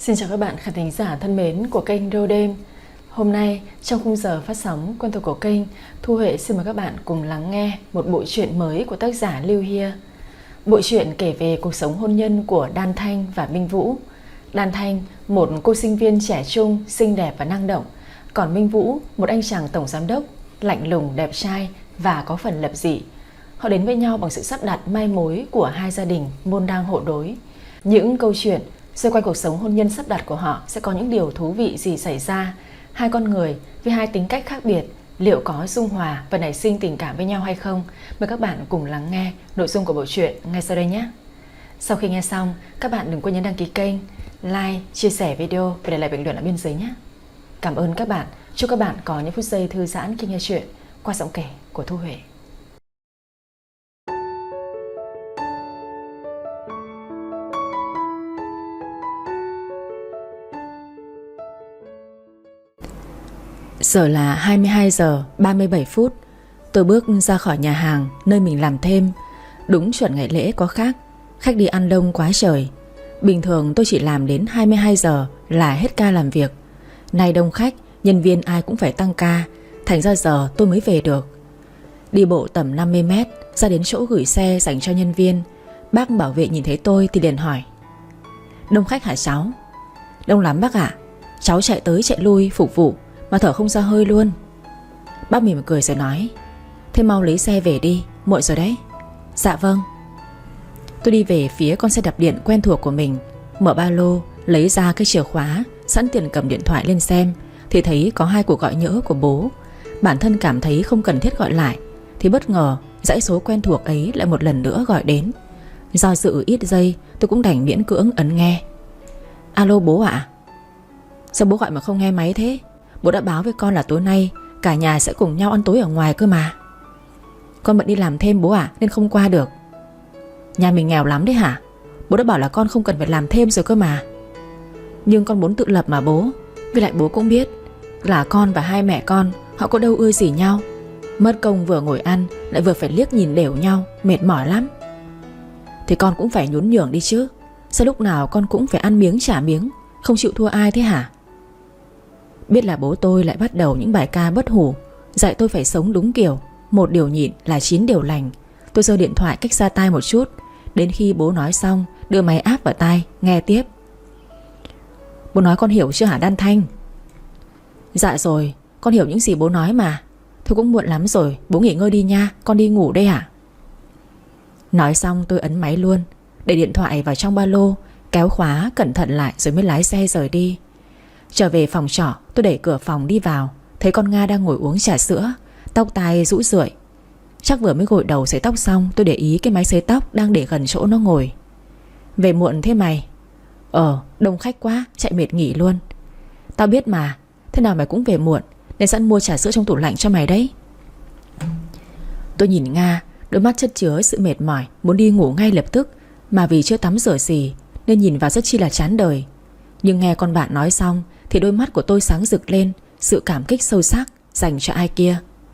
Xin chào các bạn khán thính giả thân mến của kênh Radio Đêm. Hôm nay trong khung giờ phát sóng quen thuộc của kênh, Thu Huệ xin mời các bạn cùng lắng nghe một bộ truyện mới của tác giả Lưu Hia. Bộ truyện kể về cuộc sống hôn nhân của Đan Thanh và Minh Vũ. Đan Thanh, một cô sinh viên trẻ trung, xinh đẹp và năng động. Còn Minh Vũ, một anh chàng tổng giám đốc, lạnh lùng, đẹp trai và có phần lập dị. Họ đến với nhau bằng sự sắp đặt mai mối của hai gia đình môn đăng hộ đối. Những câu chuyện xoay quanh cuộc sống hôn nhân sắp đặt của họ sẽ có những điều thú vị gì xảy ra. Hai con người với hai tính cách khác biệt liệu có dung hòa và nảy sinh tình cảm với nhau hay không? Mời các bạn cùng lắng nghe nội dung của bộ truyện ngay sau đây nhé. Sau khi nghe xong, các bạn đừng quên nhấn đăng ký kênh, like, chia sẻ video và để lại bình luận ở bên dưới nhé. Cảm ơn các bạn. Chúc các bạn có những phút giây thư giãn khi nghe chuyện qua giọng kể của Thu Huệ. Giờ là 22 giờ 37 phút. Tôi bước ra khỏi nhà hàng nơi mình làm thêm. Đúng chuẩn ngày lễ có khác. Khách đi ăn đông quá trời. Bình thường tôi chỉ làm đến 22 giờ là hết ca làm việc. Nay đông khách, nhân viên ai cũng phải tăng ca, thành ra giờ tôi mới về được. Đi bộ tầm 50 mét ra đến chỗ gửi xe dành cho nhân viên. Bác bảo vệ nhìn thấy tôi thì liền hỏi: "Đông khách hả cháu?" "Đông lắm bác ạ. Cháu chạy tới chạy lui phục vụ mà thở không ra hơi luôn." Bác mỉm cười rồi nói: "Thế mau lấy xe về đi, muộn rồi đấy." "Dạ vâng." Tôi đi về phía con xe đạp điện quen thuộc của mình, mở ba lô, lấy ra cái chìa khóa, sẵn tiền cầm điện thoại lên xem thì thấy có 2 cuộc gọi nhỡ của bố. Bản thân cảm thấy không cần thiết gọi lại thì bất ngờ dãy số quen thuộc ấy lại một lần nữa gọi đến. Do dự ít giây, tôi cũng đành miễn cưỡng ấn nghe. "Alo bố ạ." "Sao bố gọi mà không nghe máy thế? Bố đã báo với con là tối nay cả nhà sẽ cùng nhau ăn tối ở ngoài cơ mà." "Con bận đi làm thêm bố ạ, nên không qua được." "Nhà mình nghèo lắm đấy hả? Bố đã bảo là con không cần phải làm thêm rồi cơ mà." "Nhưng con muốn tự lập mà bố. Với lại bố cũng biết là con và hai mẹ con họ có đâu ưa gì nhau. Mất công vừa ngồi ăn lại vừa phải liếc nhìn đều nhau, mệt mỏi lắm." "Thì con cũng phải nhún nhường đi chứ. Sao lúc nào con cũng phải ăn miếng trả miếng, không chịu thua ai thế hả?" Biết là bố tôi lại bắt đầu những bài ca bất hủ, dạy tôi phải sống đúng kiểu một điều nhịn là 9 điều lành. Tôi giơ điện thoại cách xa tai một chút, đến khi bố nói xong đưa máy áp vào tai nghe tiếp. "Bố nói con hiểu chưa hả Đan Thanh?" "Dạ rồi, con hiểu những gì bố nói mà. Thôi cũng muộn lắm rồi, bố nghỉ ngơi đi nha, con đi ngủ đây hả?" Nói xong tôi ấn máy luôn, để điện thoại vào trong ba lô, kéo khóa cẩn thận lại rồi mới lái xe rời đi. Trở về phòng trọ, tôi đẩy cửa phòng đi vào, thấy con Nga đang ngồi uống trà sữa, tóc tai rũ rượi. Chắc vừa mới gội đầu sấy tóc xong, tôi để ý cái máy sấy tóc đang để gần chỗ nó ngồi. "Về muộn thế mày?" Đông khách quá, chạy mệt nghỉ luôn." "Tao biết mà, thế nào mày cũng về muộn, nên sẵn mua trà sữa trong tủ lạnh cho mày đấy." Tôi nhìn Nga, đôi mắt chất chứa sự mệt mỏi, muốn đi ngủ ngay lập tức, mà vì chưa tắm rửa gì nên nhìn vào rất chi là chán đời. Nhưng nghe con bạn nói xong thì đôi mắt của tôi sáng rực lên sự cảm kích sâu sắc dành cho ai kia.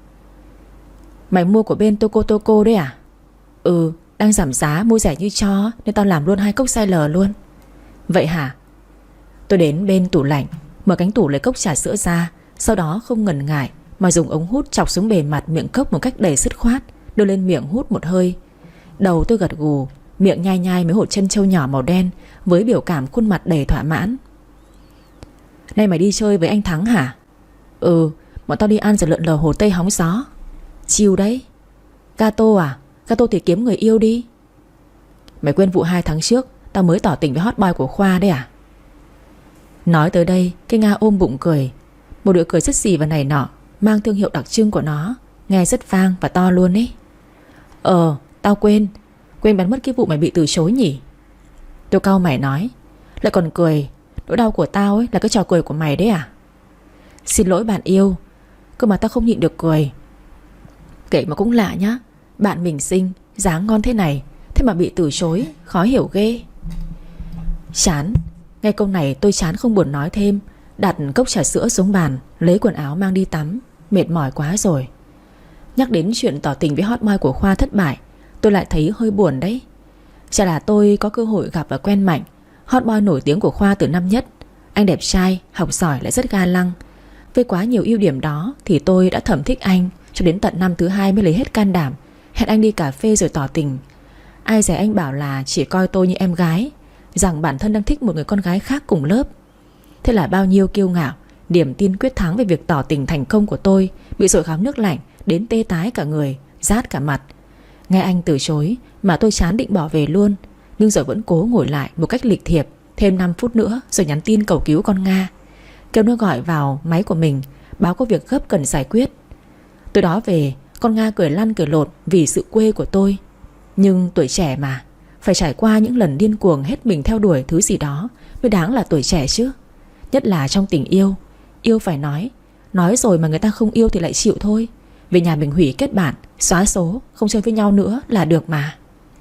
"Mày mua của bên Toco Toco đấy à?" "Ừ, đang giảm giá mua rẻ như cho nên tao làm luôn 2 cốc size L luôn." "Vậy hả?" Tôi đến bên tủ lạnh, mở cánh tủ lấy cốc trà sữa ra, sau đó không ngần ngại mà dùng ống hút chọc xuống bề mặt miệng cốc một cách đầy dứt khoát, đưa lên miệng hút một hơi. Đầu tôi gật gù, miệng nhai nhai mấy hột chân trâu nhỏ màu đen với biểu cảm khuôn mặt đầy thỏa mãn. "Nay mày đi chơi với anh Thắng hả?" "Ừ, bọn tao đi ăn rồi lượn lờ Hồ Tây hóng gió." "Chill đấy." "Gato à? Gato thì kiếm người yêu đi." "Mày quên vụ 2 tháng trước tao mới tỏ tình với hot boy của Khoa đấy à?" Nói tới đây, cái Nga ôm bụng cười, một điệu cười rất xì và này nọ, mang thương hiệu đặc trưng của nó, nghe rất vang và to luôn ấy. Tao quên bắn mất cái vụ mày bị từ chối nhỉ." Tôi cau mày nói, lại còn cười. "Nỗi đau của tao ấy là cái trò cười của mày đấy à?" "Xin lỗi bạn yêu, cơ mà tao không nhịn được cười." Kệ mà cũng lạ nhá, bạn mình xinh, dáng ngon thế này, thế mà bị từ chối, khó hiểu ghê. Chán. Nghe câu này tôi chán không buồn nói thêm, đặt cốc trà sữa xuống bàn, lấy quần áo mang đi tắm. Mệt mỏi quá rồi. Nhắc đến chuyện tỏ tình với hot boy của Khoa thất bại, tôi lại thấy hơi buồn đấy. Chả là tôi có cơ hội gặp và quen Mạnh, hot boy nổi tiếng của Khoa từ năm nhất, Anh đẹp trai, học giỏi lại rất ga lăng. Với quá nhiều ưu điểm đó thì tôi đã thầm thích anh, cho đến tận năm thứ 2 mới lấy hết can đảm hẹn anh đi cà phê rồi tỏ tình. Ai dè anh bảo là chỉ coi tôi như em gái, rằng bản thân đang thích một người con gái khác cùng lớp. Thế là bao nhiêu kiêu ngạo, niềm tin quyết thắng về việc tỏ tình thành công của tôi bị dội khám nước lạnh đến tê tái cả người, rát cả mặt. Nghe anh từ chối mà tôi chán định bỏ về luôn, nhưng rồi vẫn cố ngồi lại một cách lịch thiệp thêm 5 phút nữa rồi nhắn tin cầu cứu con Nga, kêu nó gọi vào máy của mình, báo có việc gấp cần giải quyết. Từ đó về, con Nga cười lăn cười lộn vì sự quê của tôi. Nhưng tuổi trẻ mà, phải trải qua những lần điên cuồng hết mình theo đuổi thứ gì đó mới đáng là tuổi trẻ chứ. Nhất là trong tình yêu. Yêu phải nói rồi mà người ta không yêu thì lại chịu thôi. Về nhà mình hủy kết bạn, xóa số, không chơi với nhau nữa là được mà.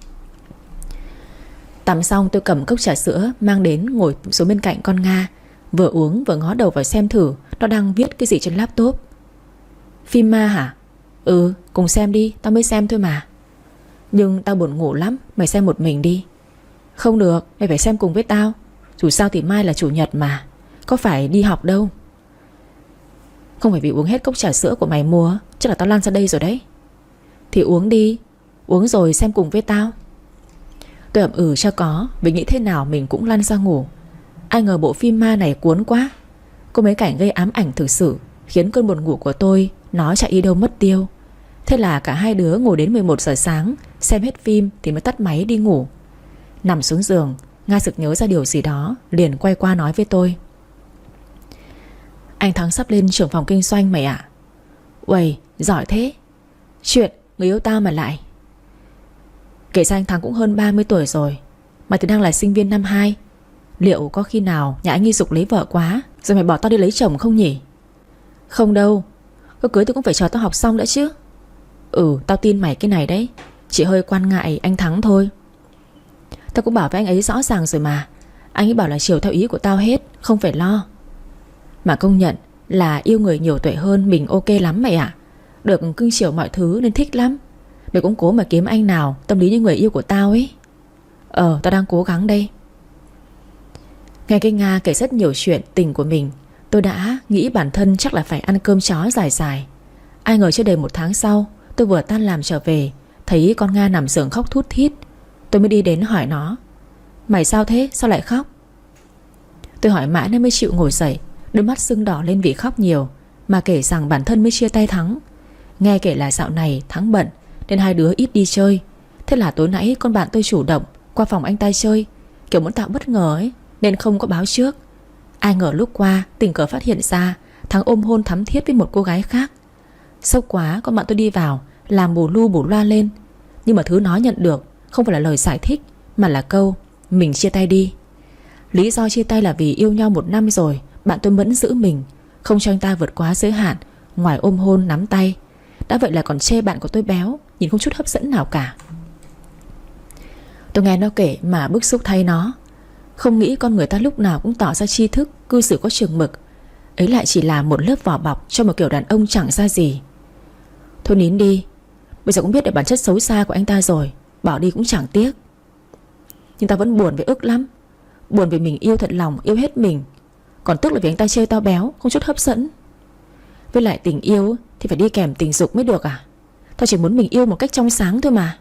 Tắm xong tôi cầm cốc trà sữa mang đến ngồi xuống bên cạnh con Nga, vừa uống vừa ngó đầu vào xem thử nó đang viết cái gì trên laptop. Phim ma hả? Ừ, cùng xem đi, tao mới xem thôi mà. Nhưng tao buồn ngủ lắm, mày xem một mình đi. Không được, mày phải xem cùng với tao. Dù sao thì mai là chủ nhật mà, có phải đi học đâu. Không phải vì uống hết cốc trà sữa của mày mua, chắc là tao lăn ra đây rồi đấy. Thì uống đi, uống rồi xem cùng với tao. Tôi ậm ừ cho có, vì nghĩ thế nào mình cũng lăn ra ngủ. Ai ngờ bộ phim ma này cuốn quá. Có mấy cảnh gây ám ảnh thực sự, khiến cơn buồn ngủ của tôi nó chạy đi đâu mất tiêu. Thế là cả hai đứa ngồi đến 11 giờ sáng, xem hết phim thì mới tắt máy đi ngủ. Nằm xuống giường, Nga sực nhớ ra điều gì đó, liền quay qua nói với tôi. Anh Thắng sắp lên trưởng phòng kinh doanh mày ạ. Uầy, giỏi thế. Chuyện người yêu tao mà lại. Kể ra anh Thắng cũng hơn 30 tuổi rồi, mày thì đang là sinh viên năm 2. Liệu có khi nào nhà anh ấy giục lấy vợ quá rồi mày bỏ tao đi lấy chồng không nhỉ? Không đâu, có cưới tôi cũng phải chờ tao học xong đã chứ. Ừ, tao tin mày cái này đấy. Chỉ hơi quan ngại anh Thắng thôi. Tao cũng bảo với anh ấy rõ ràng rồi mà. Anh ấy bảo là chiều theo ý của tao hết, không phải lo. Mà công nhận là yêu người nhiều tuổi hơn mình ok lắm mày ạ. Được cưng chiều mọi thứ nên thích lắm. Mày cũng cố mà kiếm anh nào tâm lý như người yêu của tao ấy. Tao đang cố gắng đây. Nghe cái Nga kể rất nhiều chuyện tình của mình, tôi đã nghĩ bản thân chắc là phải ăn cơm chó dài dài. Ai ngờ chưa đầy 1 tháng sau, tôi vừa tan làm trở về, thấy con Nga nằm giường khóc thút thít. Tôi mới đi đến hỏi nó. Mày sao thế? Sao lại khóc? Tôi hỏi mãi nó mới chịu ngồi dậy, đôi mắt sưng đỏ lên vì khóc nhiều, mà kể rằng bản thân mới chia tay Thắng. Nghe kể là dạo này Thắng bận nên hai đứa ít đi chơi. Thế là tối nãy con bạn tôi chủ động qua phòng anh ta chơi, kiểu muốn tạo bất ngờ ấy, nên không có báo trước. Ai ngờ lúc qua tình cờ phát hiện ra Thắng ôm hôn thắm thiết với một cô gái khác. Sốc quá, con bạn tôi đi vào làm bù lu bù loa lên. Nhưng mà thứ nó nhận được không phải là lời giải thích, mà là câu mình chia tay đi. Lý do chia tay là vì yêu nhau 1 năm rồi, bạn tôi mẫn giữ mình, không cho anh ta vượt quá giới hạn, ngoài ôm hôn nắm tay. Đã vậy là còn chê bạn của tôi béo, nhìn không chút hấp dẫn nào cả. Tôi nghe nó kể mà bức xúc thay nó. Không nghĩ con người ta lúc nào cũng tỏ ra tri thức, cư xử có chừng mực, ấy lại chỉ là một lớp vỏ bọc cho một kiểu đàn ông chẳng ra gì. Thôi nín đi, bây giờ cũng biết được bản chất xấu xa của anh ta rồi, bỏ đi cũng chẳng tiếc. Nhưng tao vẫn buồn với ức lắm. Buồn vì mình yêu thật lòng, yêu hết mình, còn tức là vì anh ta chê tao béo, không chút hấp dẫn. Với lại tình yêu thì phải đi kèm tình dục mới được à? Tao chỉ muốn mình yêu một cách trong sáng thôi mà.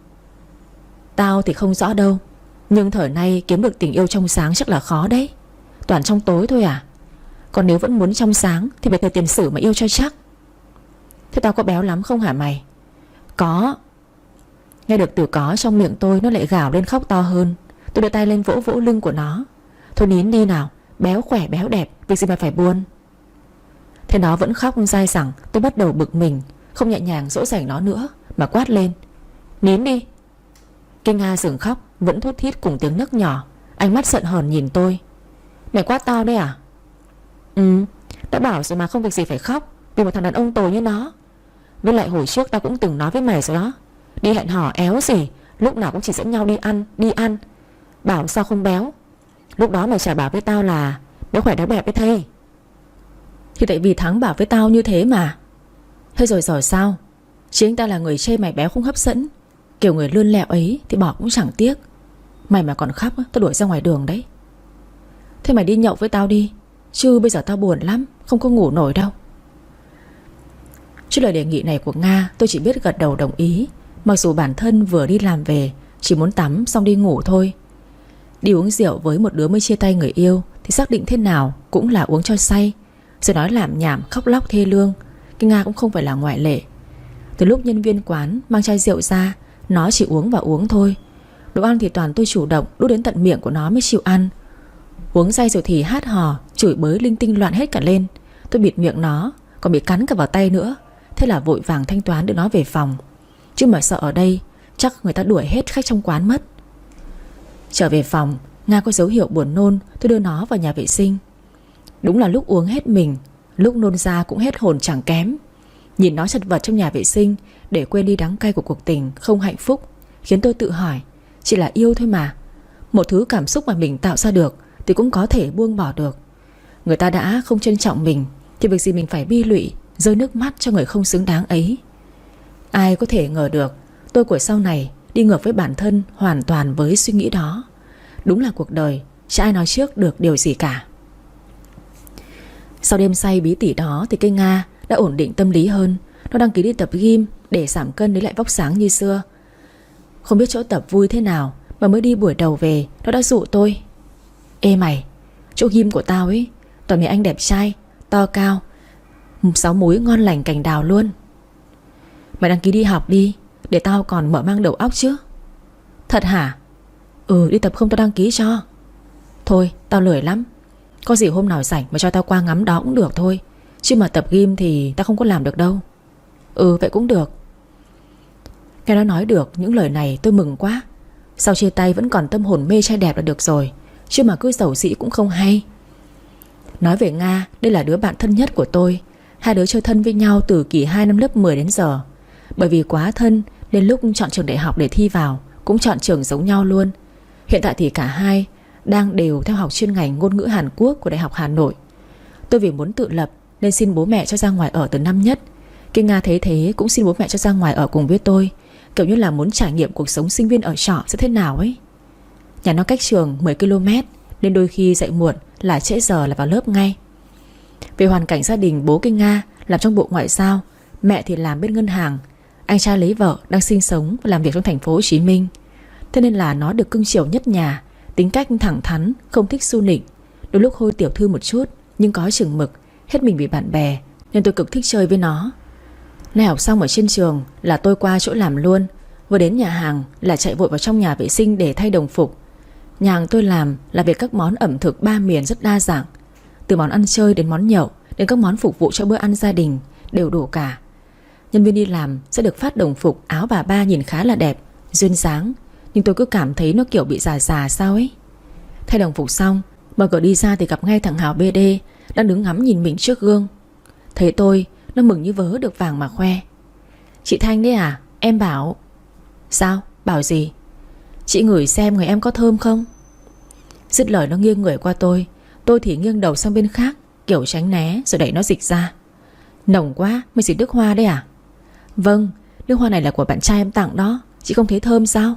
Tao thì không rõ đâu, nhưng thời nay kiếm được tình yêu trong sáng chắc là khó đấy. Toàn trong tối thôi à? Còn nếu vẫn muốn trong sáng thì phải tiền sử mà yêu cho chắc. Thế tao có béo lắm không hả mày? Có. Nghe được từ có trong miệng tôi, nó lại gào lên khóc to hơn. Tôi đưa tay lên vỗ vỗ lưng của nó. Thôi nín đi nào, béo khỏe béo đẹp, việc gì mà phải buồn. Thế nó vẫn khóc dai dẳng. Tôi bắt đầu bực mình, không nhẹ nhàng dỗ dành nó nữa, mà quát lên. Nín đi. Cái Nga dừng khóc, vẫn thút thít cùng tiếng nấc nhỏ, ánh mắt giận hờn nhìn tôi. Mày quát tao đấy à? Ừ, đã bảo rồi mà, không việc gì phải khóc vì một thằng đàn ông tồi như nó. Với lại hồi trước tao cũng từng nói với mày rồi đó, đi hẹn hò éo gì, lúc nào cũng chỉ dẫn nhau đi ăn. Bảo sao không béo. Lúc đó mày chả bảo với tao là béo khỏe béo đẹp với thây. Thì tại vì Thắng bảo với tao như thế mà. Thế rồi sao? Chỉ anh ta là người chê mày béo không hấp dẫn, kiểu người lươn lẹo ấy thì bỏ cũng chẳng tiếc. Mày mà còn khóc tôi đuổi ra ngoài đường đấy. Thế mày đi nhậu với tao đi, chứ bây giờ tao buồn lắm, không có ngủ nổi đâu. Trước lời đề nghị này của Nga, tôi chỉ biết gật đầu đồng ý. Mặc dù bản thân vừa đi làm về, chỉ muốn tắm xong đi ngủ thôi. Đi uống rượu với một đứa mới chia tay người yêu thì xác định thế nào cũng là uống cho say, rồi nói lảm nhảm khóc lóc thê lương. Cái Nga cũng không phải là ngoại lệ. Từ lúc nhân viên quán mang chai rượu ra, nó chỉ uống và uống thôi. Đồ ăn thì toàn tôi chủ động đút đến tận miệng của nó mới chịu ăn. Uống say rồi thì hát hò, chửi bới linh tinh loạn hết cả lên. Tôi bịt miệng nó, còn bị cắn cả vào tay nữa. Thế là vội vàng thanh toán đưa nó về phòng. Chứ mà sợ ở đây chắc người ta đuổi hết khách trong quán mất. Trở về phòng, Nga có dấu hiệu buồn nôn. Tôi đưa nó vào nhà vệ sinh. Đúng là lúc uống hết mình, lúc nôn ra cũng hết hồn chẳng kém. Nhìn nó chật vật trong nhà vệ sinh, để quên đi đắng cay của cuộc tình không hạnh phúc, khiến tôi tự hỏi, chỉ là yêu thôi mà. Một thứ cảm xúc mà mình tạo ra được thì cũng có thể buông bỏ được. Người ta đã không trân trọng mình thì việc gì mình phải bi lụy, rơi nước mắt cho người không xứng đáng ấy. Ai có thể ngờ được tôi của sau này đi ngược với bản thân hoàn toàn với suy nghĩ đó. Đúng là cuộc đời chả ai nói trước được điều gì cả. Sau đêm say bí tỉ đó thì cây Nga đã ổn định tâm lý hơn. Nó đăng ký đi tập gym để giảm cân lấy lại vóc sáng như xưa. Không biết chỗ tập vui thế nào mà mới đi buổi đầu về nó đã dụ tôi: Ê mày, chỗ gym của tao ấy toàn mấy anh đẹp trai, to cao, 6 múi ngon lành cành đào luôn. Mày đăng ký đi học đi, để tao còn mở mang đầu óc chứ. Thật hả? Ừ, đi tập không tao đăng ký cho. Thôi tao lười lắm. Có gì hôm nào rảnh mà cho tao qua ngắm đó cũng được thôi, chứ mà tập gym thì tao không có làm được đâu. Ừ vậy cũng được. Nghe nó nói được những lời này tôi mừng quá. Sau chia tay vẫn còn tâm hồn mê trai đẹp là được rồi, chứ mà cứ giàu dĩ cũng không hay. Nói về Nga, đây là đứa bạn thân nhất của tôi. Hai đứa chơi thân với nhau từ kỳ 2 năm lớp 10 đến giờ. Bởi vì quá thân nên lúc chọn trường đại học để thi vào cũng chọn trường giống nhau luôn. Hiện tại thì cả hai đang đều theo học chuyên ngành ngôn ngữ Hàn Quốc của Đại học Hà Nội. Tôi vì muốn tự lập nên xin bố mẹ cho ra ngoài ở từ năm nhất. Cái Nga thấy thế cũng xin bố mẹ cho ra ngoài ở cùng với tôi, kiểu như là muốn trải nghiệm cuộc sống sinh viên ở trọ sẽ thế nào ấy. Nhà nó cách trường 10 km nên đôi khi dậy muộn là trễ giờ là vào lớp ngay. Về hoàn cảnh gia đình, bố Kinh Nga làm trong Bộ Ngoại giao, mẹ thì làm bên ngân hàng. Anh trai lấy vợ đang sinh sống và làm việc trong thành phố Hồ Chí Minh. Thế nên là nó được cưng chiều nhất nhà. Tính cách thẳng thắn, không thích xu nịnh, đôi lúc hơi tiểu thư một chút, nhưng có chừng mực, hết mình vì bạn bè, nên tôi cực thích chơi với nó. Nay học xong ở trên trường là tôi qua chỗ làm luôn. Vừa đến nhà hàng là chạy vội vào trong nhà vệ sinh để thay đồng phục. Nhà hàng tôi làm là về các món ẩm thực ba miền rất đa dạng. Từ món ăn chơi đến món nhậu, đến các món phục vụ cho bữa ăn gia đình đều đủ cả. Nhân viên đi làm sẽ được phát đồng phục áo bà ba nhìn khá là đẹp, duyên dáng, nhưng tôi cứ cảm thấy nó kiểu bị già già sao ấy. Thay đồng phục xong, mở cửa đi ra thì gặp ngay thằng Hào BD đang đứng ngắm nhìn mình trước gương. Thấy tôi, nó mừng như vớ được vàng mà khoe: Chị Thanh đấy à? Em bảo. Sao? Bảo gì? Chị ngửi xem người em có thơm không? Dứt lời nó nghiêng người qua tôi. Tôi thì nghiêng đầu sang bên khác, kiểu tránh né, rồi đẩy nó dịch ra. Nồng quá, mày xịt nước hoa đấy à? Vâng, nước hoa này là của bạn trai em tặng đó. Chị không thấy thơm sao?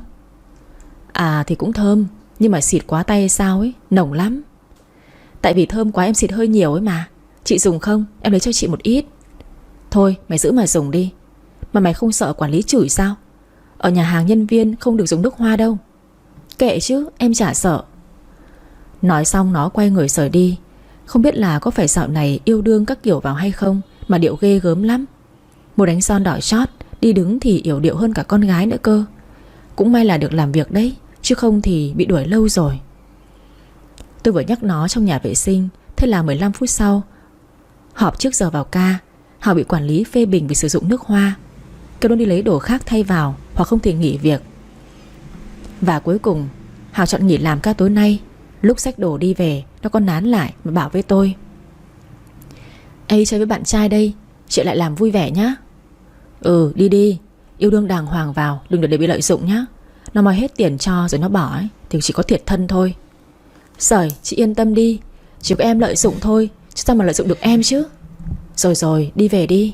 À thì cũng thơm, nhưng mà xịt quá tay hay sao ấy, nồng lắm. Tại vì thơm quá em xịt hơi nhiều ấy mà. Chị dùng không? Em lấy cho chị một ít. Thôi mày giữ mà dùng đi. Mà mày không sợ quản lý chửi sao? Ở nhà hàng nhân viên không được dùng nước hoa đâu. Kệ chứ, em chả sợ. Nói xong nó quay người rời đi. Không biết là có phải dạo này yêu đương các kiểu vào hay không mà điệu ghê gớm lắm. Một đánh son đỏ chót, đi đứng thì yểu điệu hơn cả con gái nữa cơ. Cũng may là được làm việc đấy, chứ không thì bị đuổi lâu rồi. Tôi vừa nhắc nó trong nhà vệ sinh. Thế là 15 phút sau, họp trước giờ vào ca, Hào bị quản lý phê bình vì sử dụng nước hoa, kêu nó đi lấy đồ khác thay vào hoặc không thì nghỉ việc. Và cuối cùng Hào chọn nghỉ làm ca tối nay. Lúc xách đồ đi về, nó còn nán lại mà bảo với tôi: Ê, chơi với bạn trai đây, chị lại làm vui vẻ nhá. Ừ đi đi, yêu đương đàng hoàng vào, đừng để bị lợi dụng nhá. Nó moi hết tiền cho rồi nó bỏ ấy, thì chỉ có thiệt thân thôi. Sởi, chị yên tâm đi, chỉ có em lợi dụng thôi, chứ sao mà lợi dụng được em chứ. Rồi rồi, đi về đi.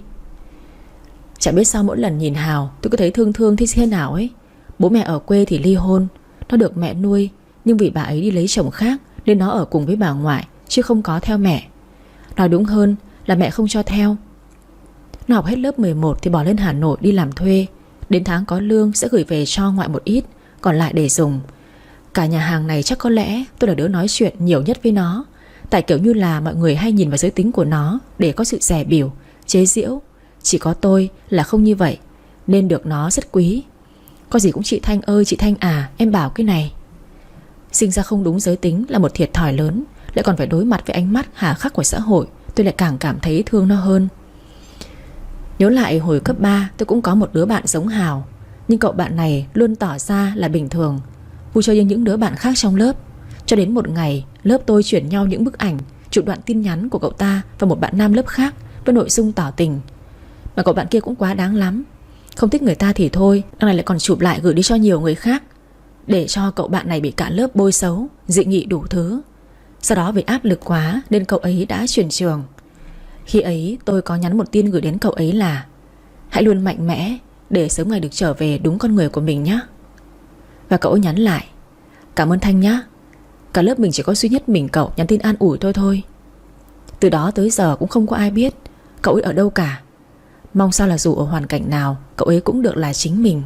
Chả biết sao mỗi lần nhìn Hào tôi cứ thấy thương thương thế nào ấy. Bố mẹ ở quê thì ly hôn, nó được mẹ nuôi, nhưng vì bà ấy đi lấy chồng khác nên nó ở cùng với bà ngoại chứ không có theo mẹ. Nói đúng hơn là mẹ không cho theo. Nó học hết lớp 11 thì bỏ lên Hà Nội đi làm thuê. Đến tháng có lương sẽ gửi về cho ngoại một ít, còn lại để dùng. Cả nhà hàng này chắc có lẽ tôi là đứa nói chuyện nhiều nhất với nó. Tại kiểu như là mọi người hay nhìn vào giới tính của nó để có sự dè bỉu, chế giễu. Chỉ có tôi là không như vậy, nên được nó rất quý. Có gì cũng chị Thanh ơi, chị Thanh à, em bảo cái này. Sinh ra không đúng giới tính là một thiệt thòi lớn, lại còn phải đối mặt với ánh mắt hà khắc của xã hội. Tôi lại càng cảm thấy thương nó hơn. Nhớ lại hồi cấp 3 tôi cũng có một đứa bạn giống Hào. Nhưng cậu bạn này luôn tỏ ra là bình thường, vui chơi như những đứa bạn khác trong lớp. Cho đến một ngày lớp tôi chuyển nhau những bức ảnh, chụp đoạn tin nhắn của cậu ta và một bạn nam lớp khác với nội dung tỏ tình. Mà cậu bạn kia cũng quá đáng lắm. Không thích người ta thì thôi, đằng này lại còn chụp lại gửi đi cho nhiều người khác, để cho cậu bạn này bị cả lớp bôi xấu, dị nghị đủ thứ. Sau đó vì áp lực quá nên cậu ấy đã chuyển trường. Khi ấy tôi có nhắn một tin gửi đến cậu ấy là: hãy luôn mạnh mẽ để sớm ngày được trở về đúng con người của mình nhé. Và cậu ấy nhắn lại: cảm ơn Thanh nhé. Cả lớp mình chỉ có duy nhất mình cậu nhắn tin an ủi tôi thôi. Từ đó tới giờ cũng không có ai biết cậu ấy ở đâu cả. Mong sao là dù ở hoàn cảnh nào cậu ấy cũng được là chính mình.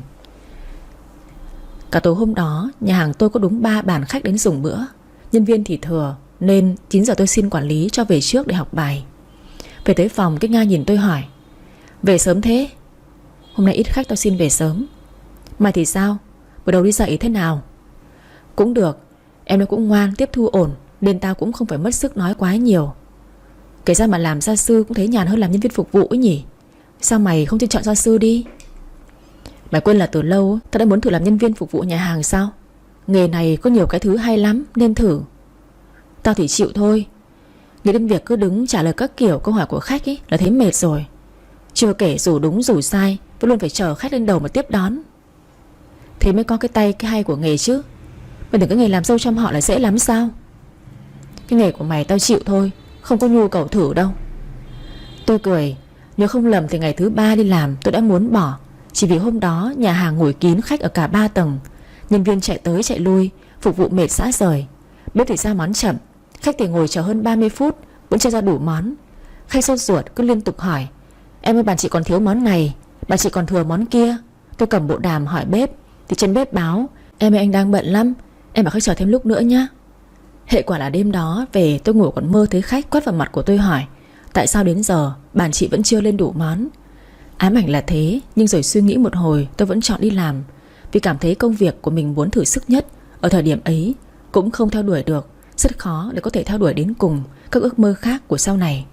Cả tối hôm đó nhà hàng tôi có đúng 3 bàn khách đến dùng bữa. Nhân viên thì thừa nên 9 giờ tôi xin quản lý cho về trước để học bài. Về tới phòng cái Nga nhìn tôi hỏi: về sớm thế? Hôm nay ít khách tao xin về sớm. Mày thì sao? Buổi đầu đi dạy thế nào? Cũng được, em nó cũng ngoan, tiếp thu ổn, nên tao cũng không phải mất sức nói quá nhiều. Kể ra mà làm gia sư cũng thấy nhàn hơn làm nhân viên phục vụ ấy nhỉ. Sao mày không chọn gia sư đi? Mày quên là từ lâu tao đã muốn thử làm nhân viên phục vụ nhà hàng sao? Nghề này có nhiều cái thứ hay lắm nên thử. Tao thì chịu thôi. Nghĩ đến việc cứ đứng trả lời các kiểu câu hỏi của khách ấy là thấy mệt rồi. Chưa kể dù đúng dù sai vẫn luôn phải chờ khách lên đầu mà tiếp đón. Thế mới có cái tay cái hay của nghề chứ. Mày tưởng cái nghề làm dâu trăm họ là dễ lắm sao? Cái nghề của mày tao chịu thôi, không có nhu cầu thử đâu. Tôi cười. Nếu không lầm thì ngày thứ 3 đi làm tôi đã muốn bỏ. Chỉ vì hôm đó nhà hàng ngồi kín khách ở cả 3 tầng. Nhân viên chạy tới chạy lui, phục vụ mệt rã rời. Bếp thì ra món chậm, khách thì ngồi chờ hơn 30 phút vẫn chưa ra đủ món. Khách sốt ruột cứ liên tục hỏi: em ơi, bạn chị còn thiếu món này, bạn chị còn thừa món kia. Tôi cầm bộ đàm hỏi bếp thì trên bếp báo: em ơi, anh đang bận lắm, em bảo khách chờ thêm lúc nữa nhá. Hệ quả là đêm đó về tôi ngủ còn mơ thấy khách quát vào mặt của tôi hỏi: tại sao đến giờ bạn chị vẫn chưa lên đủ món. Ám ảnh là thế, nhưng rồi suy nghĩ một hồi tôi vẫn chọn đi làm. Vì cảm thấy công việc của mình muốn thử sức nhất ở thời điểm ấy, cũng không theo đuổi được. Rất khó để có thể theo đuổi đến cùng các ước mơ khác của sau này.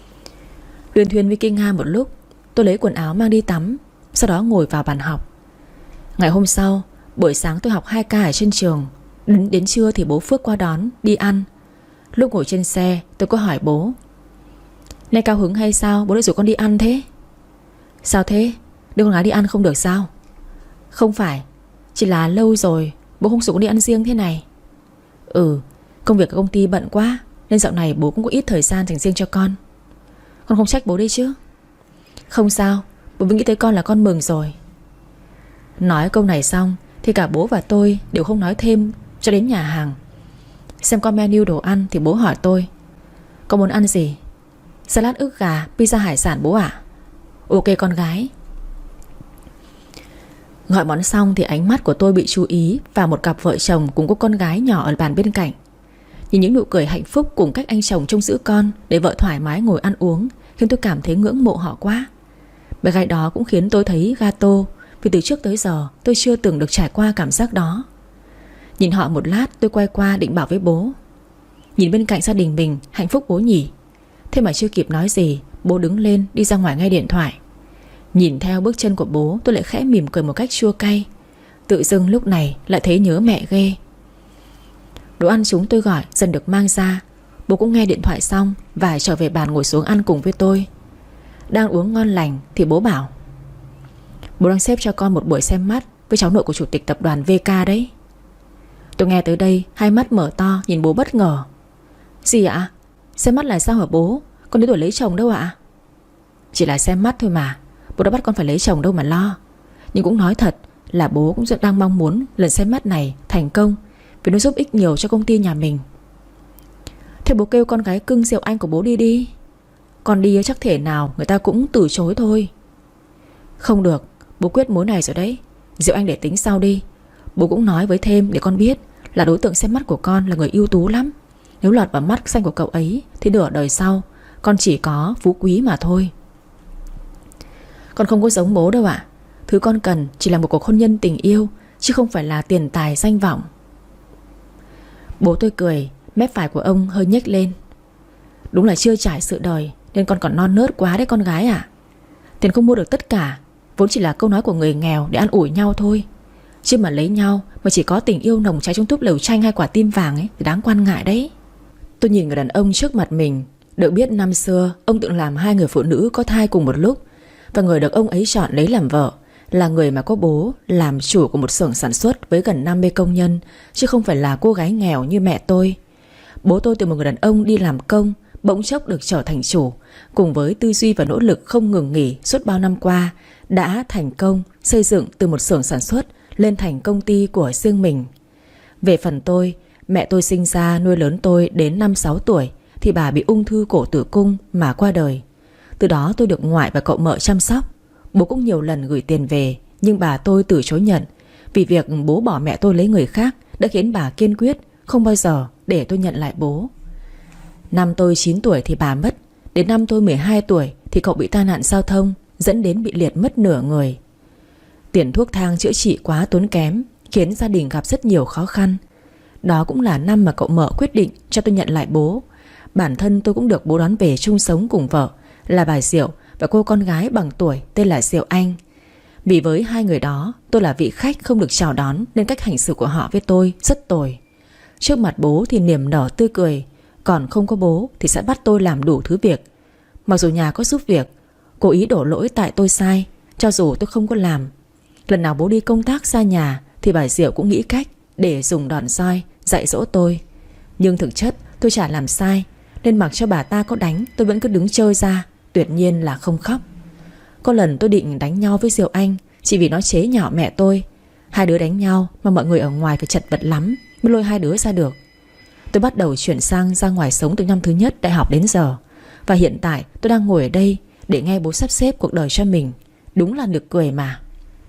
Luyên thuyên với Kinh Nga một lúc, tôi lấy quần áo mang đi tắm, sau đó ngồi vào bàn học. Ngày hôm sau, buổi sáng tôi học 2 ca ở trên trường. Đến trưa thì bố Phước qua đón đi ăn. Lúc ngồi trên xe tôi có hỏi bố: nay cao hứng hay sao bố lại rủ con đi ăn thế? Sao thế? Đưa con gái đi ăn không được sao? Không phải, chỉ là lâu rồi bố không rủ con đi ăn riêng thế này. Công việc ở công ty bận quá nên dạo này bố cũng có ít thời gian dành riêng cho con. Con không trách bố đấy chứ? Không sao, bố vẫn nghĩ tới con là con mừng rồi. Nói câu này xong thì cả bố và tôi đều không nói thêm cho đến nhà hàng. Xem qua menu đồ ăn thì bố hỏi tôi: con muốn ăn gì? Salad ức gà, pizza hải sản bố ạ. Ok con gái. Gọi món xong thì ánh mắt của tôi bị chú ý vào một cặp vợ chồng cùng có con gái nhỏ ở bàn bên cạnh. Nhìn những nụ cười hạnh phúc cùng cách anh chồng trông giữ con để vợ thoải mái ngồi ăn uống khiến tôi cảm thấy ngưỡng mộ họ quá. Bé gái đó cũng khiến tôi thấy gato, vì từ trước tới giờ tôi chưa từng được trải qua cảm giác đó. Nhìn họ một lát tôi quay qua định bảo với bố: nhìn bên cạnh gia đình mình hạnh phúc bố nhỉ. Thế mà chưa kịp nói gì, bố đứng lên đi ra ngoài nghe điện thoại. Nhìn theo bước chân của bố tôi lại khẽ mỉm cười một cách chua cay. Tự dưng lúc này lại thấy nhớ mẹ ghê. Đồ ăn chúng tôi gọi dần được mang ra. Bố cũng nghe điện thoại xong và trở về bàn ngồi xuống ăn cùng với tôi. Đang uống ngon lành thì bố bảo: bố đang xếp cho con một buổi xem mắt với cháu nội của chủ tịch tập đoàn VK đấy. Tôi nghe tới đây hai mắt mở to nhìn bố bất ngờ. Gì ạ? Xem mắt là sao hả bố? Con đến tuổi lấy chồng đâu ạ? Chỉ là xem mắt thôi mà, bố đã bắt con phải lấy chồng đâu mà lo. Nhưng cũng nói thật là bố cũng rất đang mong muốn lần xem mắt này thành công, vì nó giúp ích nhiều cho công ty nhà mình. Thế bố kêu con gái cưng Diệu Anh của bố đi đi. Con đi chắc thể nào người ta cũng từ chối thôi. Không được, bố quyết mối này rồi đấy. Diệu Anh để tính sau đi. Bố cũng nói với thêm để con biết là đối tượng xem mắt của con là người ưu tú lắm. Nếu lọt vào mắt xanh của cậu ấy thì nửa đời sau con chỉ có phú quý mà thôi. Con không có giống bố đâu ạ. Thứ con cần chỉ là một cuộc hôn nhân tình yêu, chứ không phải là tiền tài danh vọng. Bố tôi cười, mép phải của ông hơi nhếch lên. Đúng là chưa trải sự đời nên con còn non nớt quá đấy con gái ạ. Tiền không mua được tất cả, vốn chỉ là câu nói của người nghèo để an ủi nhau thôi. Chứ mà lấy nhau mà chỉ có tình yêu nồng cháy trong túp lều tranh hay quả tim vàng ấy thì đáng quan ngại đấy. Tôi nhìn người đàn ông trước mặt mình. Được biết năm xưa ông từng làm 2 người phụ nữ có thai cùng một lúc. Và người được ông ấy chọn lấy làm vợ là người mà có bố làm chủ của một xưởng sản xuất với gần 50 công nhân, chứ không phải là cô gái nghèo như mẹ tôi. Bố tôi từ một người đàn ông đi làm công bỗng chốc được trở thành chủ, cùng với tư duy và nỗ lực không ngừng nghỉ suốt bao năm qua, đã thành công xây dựng từ một xưởng sản xuất lên thành công ty của riêng mình. Về phần tôi, mẹ tôi sinh ra nuôi lớn tôi đến 5-6 tuổi thì bà bị ung thư cổ tử cung mà qua đời. Từ đó tôi được ngoại và cậu mợ chăm sóc. Bố cũng nhiều lần gửi tiền về, nhưng bà tôi từ chối nhận. Vì việc bố bỏ mẹ tôi lấy người khác đã khiến bà kiên quyết không bao giờ để tôi nhận lại bố. Năm tôi 9 tuổi thì bà mất. Đến năm tôi 12 tuổi thì cậu bị tai nạn giao thông, dẫn đến bị liệt mất nửa người. Tiền thuốc thang chữa trị quá tốn kém, khiến gia đình gặp rất nhiều khó khăn. Đó cũng là năm mà cậu mợ quyết định cho tôi nhận lại bố. Bản thân tôi cũng được bố đón về chung sống cùng vợ là bà Diệu và cô con gái bằng tuổi tên là Diệu Anh. Vì với hai người đó tôi là vị khách không được chào đón, nên cách hành xử của họ với tôi rất tồi. Trước mặt bố thì niềm nở tươi cười, còn không có bố thì sẽ bắt tôi làm đủ thứ việc. Mặc dù nhà có giúp việc, cố ý đổ lỗi tại tôi sai, cho dù tôi không có làm. Lần nào bố đi công tác xa nhà thì bà Diệu cũng nghĩ cách để dùng đòn roi dạy dỗ tôi. Nhưng thực chất tôi chả làm sai, nên mặc cho bà ta có đánh tôi vẫn cứ đứng chơi ra, tuyệt nhiên là không khóc. Có lần tôi định đánh nhau với Diệu Anh chỉ vì nó chế nhạo mẹ tôi. Hai đứa đánh nhau mà mọi người ở ngoài phải chật vật lắm mới lôi hai đứa ra được. Tôi bắt đầu chuyển sang ra ngoài sống từ năm thứ nhất đại học đến giờ. Và hiện tại tôi đang ngồi ở đây để nghe bố sắp xếp cuộc đời cho mình. Đúng là nực cười mà.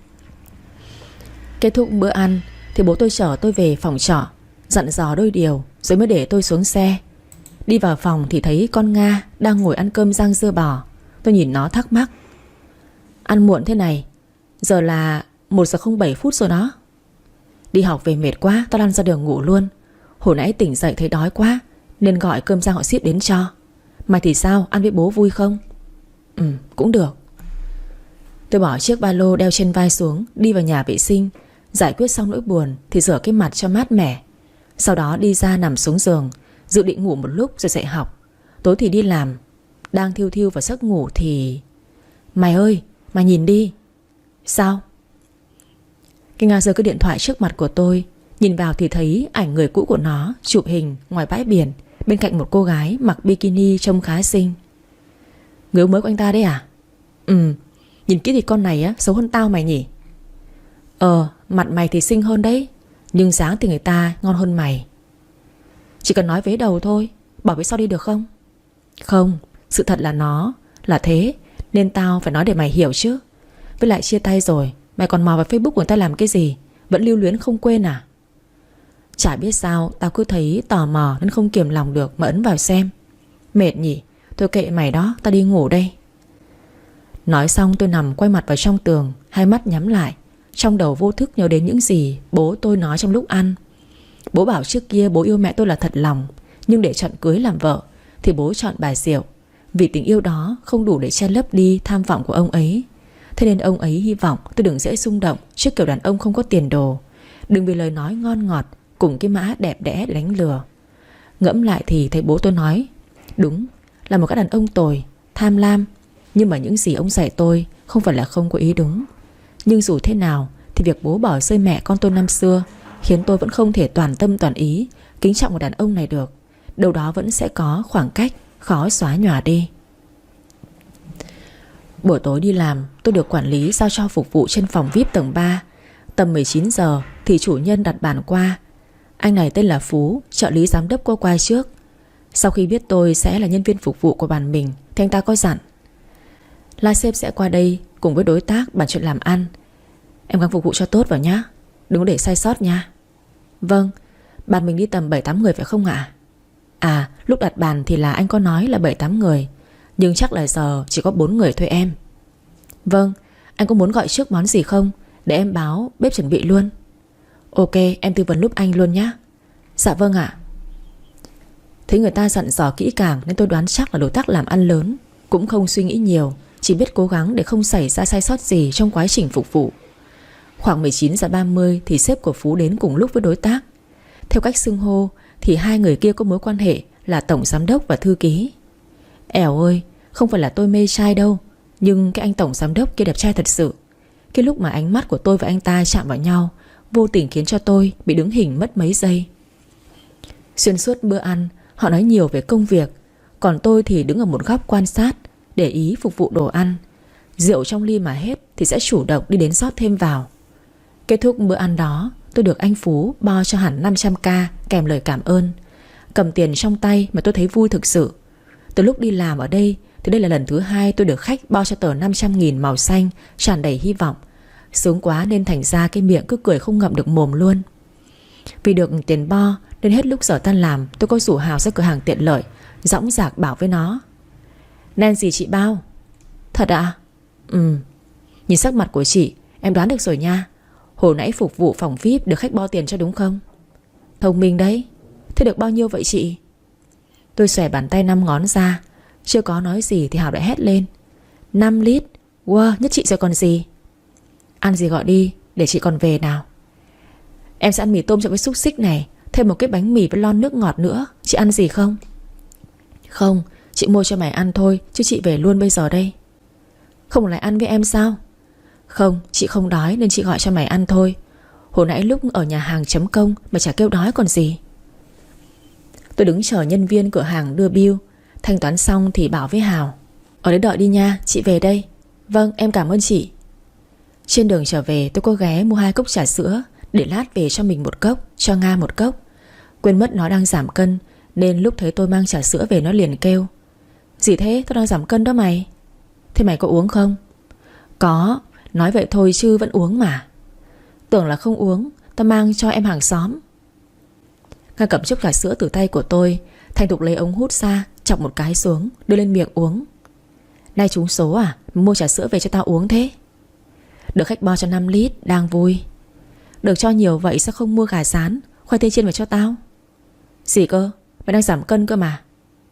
Kết thúc bữa ăn thì bố tôi chở tôi về phòng trọ, dặn dò đôi điều rồi mới để tôi xuống xe. Đi vào phòng thì thấy con Nga đang ngồi ăn cơm rang dưa bò. Tôi nhìn nó thắc mắc. Ăn muộn thế này, giờ là 1:07 rồi đó. Đi học về mệt quá, tao lăn ra đường ngủ luôn. Hồi nãy tỉnh dậy thấy đói quá nên gọi cơm rang họ ship đến cho. Mày thì sao, ăn với bố vui không? Cũng được. Tôi bỏ chiếc ba lô đeo trên vai xuống, đi vào nhà vệ sinh. Giải quyết xong nỗi buồn thì rửa cái mặt cho mát mẻ. Sau đó đi ra nằm xuống giường, dự định ngủ một lúc rồi dậy học. Tối thì đi làm. Đang thiêu thiêu vào giấc ngủ thì... Mày ơi, mày nhìn đi. Sao? Cái Nga giơ cái điện thoại trước mặt của tôi. Nhìn vào thì thấy ảnh người cũ của nó chụp hình ngoài bãi biển, bên cạnh một cô gái mặc bikini trông khá xinh. Người yêu mới của anh ta đấy à? Nhìn kỹ thì con này á xấu hơn tao mày nhỉ? Mặt mày thì xinh hơn đấy, nhưng dáng thì người ta ngon hơn mày. Chỉ cần nói vế đầu thôi, bỏ vế sau đi được không? Không, sự thật là nó là thế, nên tao phải nói để mày hiểu chứ. Với lại chia tay rồi, mày còn mò vào Facebook của người ta làm cái gì? Vẫn lưu luyến không quên à? Chả biết sao, tao cứ thấy tò mò nên không kiềm lòng được mà ấn vào xem. Mệt nhỉ? Thôi kệ mày đó, tao đi ngủ đây. Nói xong tôi nằm quay mặt vào trong tường, hai mắt nhắm lại. Trong đầu vô thức nhớ đến những gì bố tôi nói trong lúc ăn. Bố bảo trước kia bố yêu mẹ tôi là thật lòng, nhưng để chọn cưới làm vợ thì bố chọn bà Diệu. Vì tình yêu đó không đủ để che lấp đi tham vọng của ông ấy. Thế nên ông ấy hy vọng tôi đừng dễ xung động trước kiểu đàn ông không có tiền đồ. Đừng vì lời nói ngon ngọt cùng cái mã đẹp đẽ để đánh lừa. Ngẫm lại thì thấy bố tôi nói đúng, là một cái đàn ông tồi, tham lam. Nhưng mà những gì ông dạy tôi không phải là không có ý đúng. Nhưng dù thế nào thì việc bố bỏ rơi mẹ con tôi năm xưa khiến tôi vẫn không thể toàn tâm toàn ý kính trọng một đàn ông này được. Đâu đó vẫn sẽ có khoảng cách khó xóa nhòa đi. Buổi tối đi làm, tôi được quản lý giao cho phục vụ trên phòng VIP tầng 3. Tầm 19 giờ thì chủ nhân đặt bàn qua. Anh này tên là Phú, trợ lý giám đốc cô qua trước. Sau khi biết tôi sẽ là nhân viên phục vụ của bàn mình thì anh ta có dặn: La sếp sẽ qua đây cùng với đối tác bàn chuyện làm ăn. Em gắng phục vụ cho tốt vào nhá, đừng có để sai sót nha. Vâng. Bàn mình đi tầm 7-8 người phải không ạ? À, lúc đặt bàn thì là anh có nói là 7-8 người, nhưng chắc là giờ chỉ có 4 người thôi em. Vâng. Anh có muốn gọi trước món gì không? Để em báo bếp chuẩn bị luôn. Ok, em tư vấn giúp anh luôn nhé. Dạ vâng ạ. Thấy người ta dặn dò kỹ càng nên tôi đoán chắc là đối tác làm ăn lớn. Cũng không suy nghĩ nhiều, chỉ biết cố gắng để không xảy ra sai sót gì trong quá trình phục vụ. Khoảng 19:30 thì sếp của Phú đến cùng lúc với đối tác. Theo cách xưng hô thì hai người kia có mối quan hệ là tổng giám đốc và thư ký. Ẻo ơi, không phải là tôi mê trai đâu, nhưng cái anh tổng giám đốc kia đẹp trai thật sự. Cái lúc mà ánh mắt của tôi và anh ta chạm vào nhau, vô tình khiến cho tôi bị đứng hình mất mấy giây. Xuyên suốt bữa ăn, họ nói nhiều về công việc, còn tôi thì đứng ở một góc quan sát, để ý phục vụ đồ ăn. Rượu trong ly mà hết thì sẽ chủ động đi đến rót thêm vào. Kết thúc bữa ăn đó, tôi được anh Phú bo cho hẳn 500k kèm lời cảm ơn. Cầm tiền trong tay mà tôi thấy vui thực sự. Từ lúc đi làm ở đây thì đây là lần thứ 2 tôi được khách bo cho tờ 500.000 màu xanh, tràn đầy hy vọng. Sướng quá nên thành ra cái miệng cứ cười không ngậm được mồm luôn. Vì được tiền bo nên hết lúc giờ tan làm tôi có rủ Hào ra cửa hàng tiện lợi, dõng dạc bảo với nó: Nên gì chị bao? Thật ạ? Nhìn sắc mặt của chị em đoán được rồi nha. Hồi nãy phục vụ phòng VIP được khách bo tiền cho đúng không? Thông minh đấy. Thế được bao nhiêu vậy chị? Tôi xòe bàn tay 5 ngón ra. Chưa có nói gì thì Hào đã hét lên: 5 lít. Wow, nhất chị rồi còn gì. Ăn gì gọi đi, để chị còn về nào. Em sẽ ăn mì tôm cho với xúc xích này, thêm một cái bánh mì với lon nước ngọt nữa. Chị ăn gì không? Không, chị mua cho mày ăn thôi, chứ chị về luôn bây giờ đây. Không lại ăn với em sao? Không, chị không đói nên chị gọi cho mày ăn thôi. Hồi nãy lúc ở nhà hàng chấm công mày chả kêu đói còn gì. Tôi đứng chờ nhân viên cửa hàng đưa bill. Thanh toán xong thì bảo với Hào: Ở đấy đợi đi nha, chị về đây. Vâng, em cảm ơn chị. Trên đường trở về tôi có ghé mua 2 cốc trà sữa, để lát về cho mình 1 cốc, cho Nga 1 cốc. Quên mất nó đang giảm cân, nên lúc thấy tôi mang trà sữa về nó liền kêu: Gì thế, tôi đang giảm cân đó mày. Thế mày có uống không? Có, nói vậy thôi chứ vẫn uống mà. Tưởng là không uống, tao mang cho em hàng xóm. Nga cầm cốc trà sữa từ tay của tôi, thành thục lấy ống hút ra, chọc một cái xuống, đưa lên miệng uống. Nay trúng số à, mua trà sữa về cho tao uống thế. Được khách bo cho 5 lít, đang vui. Được cho nhiều vậy sao không mua gà rán, khoai tây chiên về cho tao? Gì cơ, mày đang giảm cân cơ mà.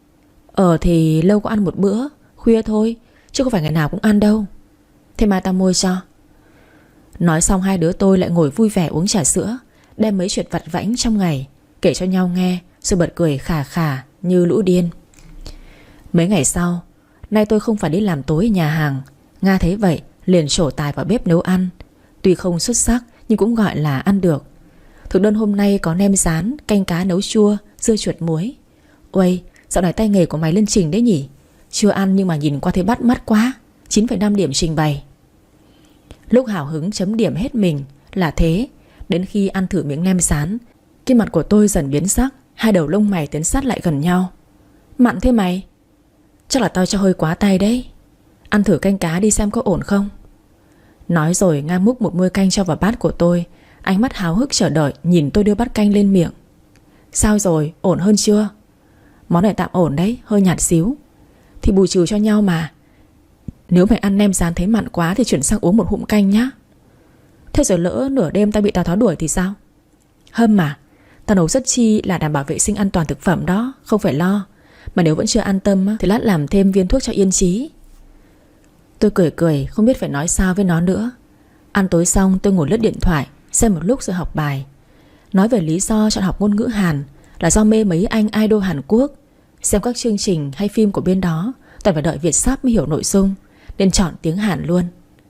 Thì lâu có ăn một bữa, khuya thôi, chứ không phải ngày nào cũng ăn đâu. Thế mai tao mua cho. Nói xong hai đứa tôi lại ngồi vui vẻ uống trà sữa, đem mấy chuyện vặt vãnh trong ngày kể cho nhau nghe, rồi bật cười khà khà như lũ điên. Mấy ngày sau, nay tôi không phải đi làm tối ở nhà hàng. Nga thấy vậy liền trổ tài vào bếp nấu ăn. Tuy không xuất sắc nhưng cũng gọi là ăn được. Thực đơn hôm nay có nem rán, canh cá nấu chua, dưa chuột muối. Uầy, dạo này tay nghề của mày lên trình đấy nhỉ. Chưa ăn nhưng mà nhìn qua thấy bắt mắt quá. 9,5 điểm trình bày. Lúc hào hứng chấm điểm hết mình là thế. Đến khi ăn thử miếng nem rán, cái mặt của tôi dần biến sắc, hai đầu lông mày tiến sát lại gần nhau. Mặn thế mày? Chắc là tao cho hơi quá tay đấy. Ăn thử canh cá đi xem có ổn không. Nói rồi Nga múc một muôi canh cho vào bát của tôi. Ánh mắt háo hức chờ đợi nhìn tôi đưa bát canh lên miệng. Sao rồi, ổn hơn chưa? Món này tạm ổn đấy, hơi nhạt xíu. Thì bù trừ cho nhau mà. Nếu mày ăn nem rán thấy mặn quá thì chuyển sang uống một hụm canh nhá. Thế rồi lỡ nửa đêm tao bị Tào Tháo đuổi thì sao? Hâm mà, tao nấu rất chi là đảm bảo vệ sinh an toàn thực phẩm đó, không phải lo. Mà nếu vẫn chưa an tâm thì lát làm thêm viên thuốc cho yên trí. Tôi cười cười không biết phải nói sao với nó nữa. Ăn tối xong tôi ngồi lướt điện thoại, xem một lúc rồi học bài. Nói về lý do chọn học ngôn ngữ Hàn là do mê mấy anh idol Hàn Quốc. Xem các chương trình hay phim của bên đó toàn phải đợi Việt sắp mới hiểu nội dung, nên chọn tiếng Hàn luôn.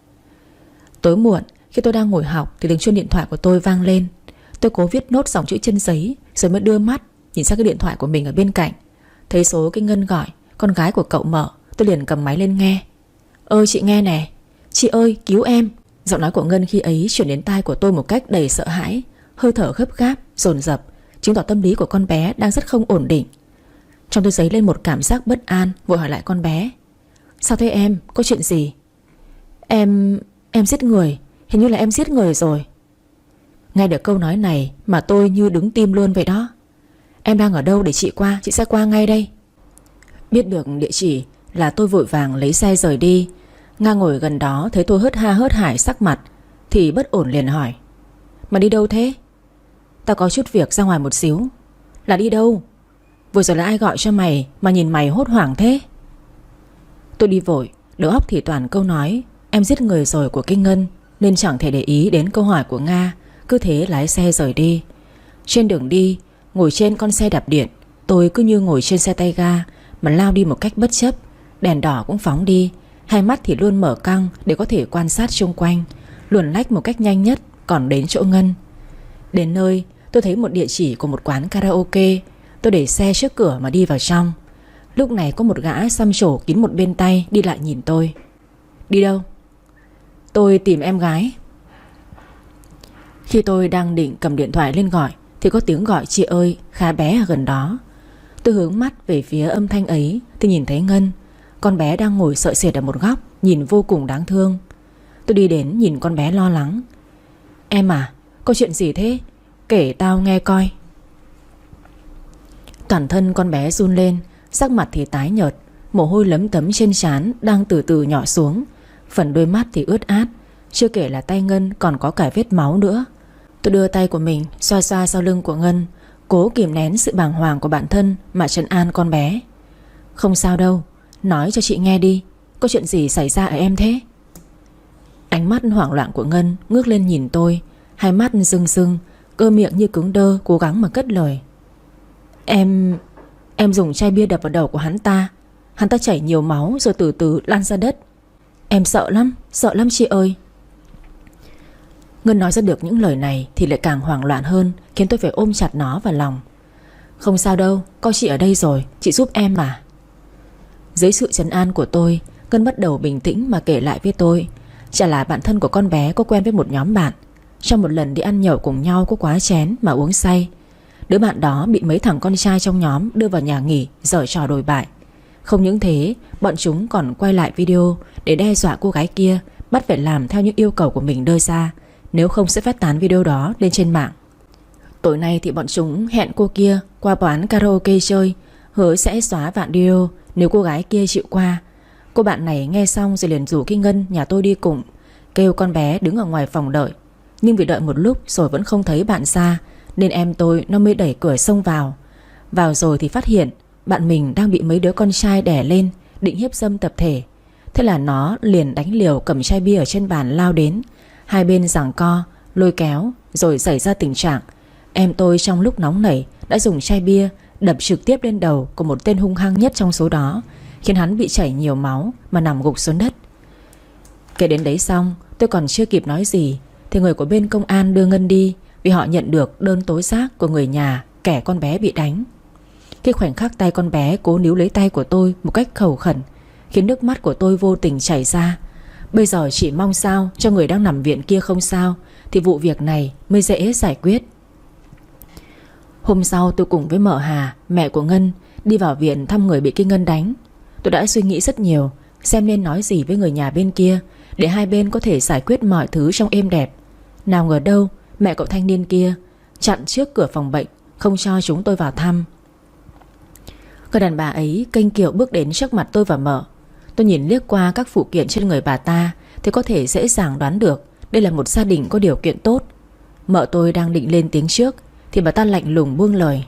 Tối muộn khi tôi đang ngồi học thì tiếng chuông điện thoại của tôi vang lên. Tôi cố viết nốt dòng chữ trên giấy rồi mới đưa mắt nhìn sang cái điện thoại của mình ở bên cạnh. Thấy số cái Ngân gọi, con gái của cậu Mợ. Tôi liền cầm máy lên nghe. Ơi chị nghe nè. Chị ơi cứu em. Giọng nói của Ngân khi ấy chuyển đến tai của tôi một cách đầy sợ hãi, hơi thở gấp gáp, dồn dập, chứng tỏ tâm lý của con bé đang rất không ổn định. Trong tôi dấy lên một cảm giác bất an, vội hỏi lại con bé: Sao thế em, có chuyện gì? Em giết người. Hình như là em giết người rồi. Nghe được câu nói này mà tôi như đứng tim luôn vậy đó. Em đang ở đâu để chị qua? Chị sẽ qua ngay đây. Biết được địa chỉ là tôi vội vàng lấy xe rời đi. Nga ngồi gần đó thấy tôi hớt ha hớt hải sắc mặt thì bất ổn liền hỏi: Mà đi đâu thế? Tao có chút việc ra ngoài một xíu. Là đi đâu? Vừa rồi là ai gọi cho mày mà nhìn mày hốt hoảng thế? Tôi đi vội, đầu óc thì toàn câu nói em giết người rồi của Kinh Ngân, nên chẳng thể để ý đến câu hỏi của Nga. Cứ thế lái xe rời đi. Trên đường đi, ngồi trên con xe đạp điện, tôi cứ như ngồi trên xe tay ga mà lao đi một cách bất chấp. Đèn đỏ cũng phóng đi, hai mắt thì luôn mở căng để có thể quan sát xung quanh, luồn lách một cách nhanh nhất. Còn đến chỗ Ngân. Đến nơi, tôi thấy một địa chỉ của một quán karaoke. Tôi để xe trước cửa mà đi vào trong. Lúc này có một gã xăm trổ kín một bên tay đi lại nhìn tôi. Đi đâu? Tôi tìm em gái. Khi tôi đang định cầm điện thoại lên gọi thì có tiếng gọi chị ơi khá bé ở gần đó. Tôi hướng mắt về phía âm thanh ấy thì nhìn thấy Ngân. Con bé đang ngồi sợ sệt ở một góc, nhìn vô cùng đáng thương. Tôi đi đến nhìn con bé lo lắng. Em à, có chuyện gì thế? Kể tao nghe coi. Toàn thân con bé run lên, sắc mặt thì tái nhợt, mồ hôi lấm tấm trên trán đang từ từ nhỏ xuống. Phần đôi mắt thì ướt át. Chưa kể là tay Ngân còn có cả vết máu nữa. Tôi đưa tay của mình xoa xoa sau lưng của Ngân, cố kìm nén sự bàng hoàng của bản thân mà trấn an con bé. Không sao đâu, nói cho chị nghe đi. Có chuyện gì xảy ra ở em thế? Ánh mắt hoảng loạn của Ngân ngước lên nhìn tôi, hai mắt rưng rưng, cơ miệng như cứng đơ, cố gắng mà cất lời. Em dùng chai bia đập vào đầu của hắn ta. Hắn ta chảy nhiều máu rồi từ từ lăn ra đất. Em sợ lắm chị ơi. Ngân nói ra được những lời này thì lại càng hoảng loạn hơn, khiến tôi phải ôm chặt nó vào lòng. Không sao đâu, có chị ở đây rồi, chị giúp em mà. Dưới sự trấn an của tôi, Ngân bắt đầu bình tĩnh mà kể lại với tôi. Chả là bạn thân của con bé có quen với một nhóm bạn. Trong một lần đi ăn nhậu cùng nhau có quá chén mà uống say. Đứa bạn đó bị mấy thằng con trai trong nhóm đưa vào nhà nghỉ giở trò đồi bại. Không những thế, bọn chúng còn quay lại video để đe dọa cô gái kia bắt phải làm theo những yêu cầu của mình đưa ra, nếu không sẽ phát tán video đó lên trên mạng. Tối nay thì bọn chúng hẹn cô kia qua quán karaoke chơi, hứa sẽ xóa vạn video nếu cô gái kia chịu qua. Cô bạn này nghe xong rồi liền rủ Kinh Ngân nhà tôi đi cùng, kêu con bé đứng ở ngoài phòng đợi. Nhưng vì đợi một lúc rồi vẫn không thấy bạn ra, nên em tôi nó mới đẩy cửa xông vào. Vào rồi thì phát hiện bạn mình đang bị mấy đứa con trai đè lên, định hiếp dâm tập thể. Thế là nó liền đánh liều cầm chai bia ở trên bàn lao đến. Hai bên giằng co, lôi kéo, rồi xảy ra tình trạng em tôi trong lúc nóng nảy đã dùng chai bia đập trực tiếp lên đầu của một tên hung hăng nhất trong số đó, khiến hắn bị chảy nhiều máu mà nằm gục xuống đất. Kể đến đấy xong, tôi còn chưa kịp nói gì thì người của bên công an đưa Ngân đi, vì họ nhận được đơn tố giác của người nhà kẻ con bé bị đánh. Cái khoảnh khắc tay con bé cố níu lấy tay của tôi một cách khẩu khẩn khiến nước mắt của tôi vô tình chảy ra. Bây giờ chỉ mong sao cho người đang nằm viện kia không sao, thì vụ việc này mới dễ giải quyết. Hôm sau tôi cùng với mợ Hà, mẹ của Ngân, đi vào viện thăm người bị Kinh Ngân đánh. Tôi đã suy nghĩ rất nhiều xem nên nói gì với người nhà bên kia để hai bên có thể giải quyết mọi thứ trong êm đẹp. Nào ngờ đâu mẹ cậu thanh niên kia chặn trước cửa phòng bệnh, không cho chúng tôi vào thăm. Người đàn bà ấy kênh kiệu bước đến trước mặt tôi và mợ. Tôi nhìn liếc qua các phụ kiện trên người bà ta thì có thể dễ dàng đoán được đây là một gia đình có điều kiện tốt. Mợ tôi đang định lên tiếng trước thì bà ta lạnh lùng buông lời.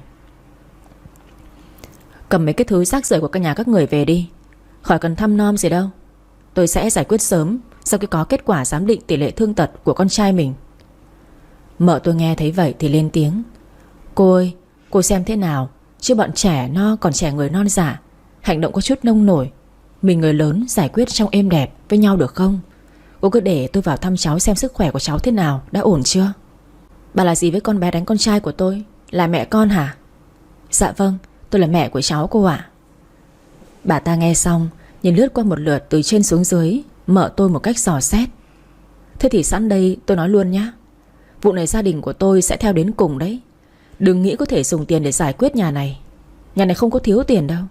Cầm mấy cái thứ rác rưởi của căn nhà các người về đi, khỏi cần thăm nom gì đâu. Tôi sẽ giải quyết sớm sau khi có kết quả giám định tỷ lệ thương tật của con trai mình. Mợ tôi nghe thấy vậy thì lên tiếng. Cô ơi, cô xem thế nào, chứ bọn trẻ nó còn trẻ người non dạ, hành động có chút nông nổi. Mình người lớn giải quyết trong êm đẹp với nhau được không? Cô cứ để tôi vào thăm cháu xem sức khỏe của cháu thế nào, đã ổn chưa? Bà là gì với con bé đánh con trai của tôi? Là mẹ con hả? Dạ vâng, tôi là mẹ của cháu cô ạ. Bà ta nghe xong nhìn lướt qua một lượt từ trên xuống dưới mợ tôi một cách dò xét. Thế thì sẵn đây tôi nói luôn nhé, vụ này gia đình của tôi sẽ theo đến cùng đấy. Đừng nghĩ có thể dùng tiền để giải quyết nhà này. Nhà này không có thiếu tiền đâu.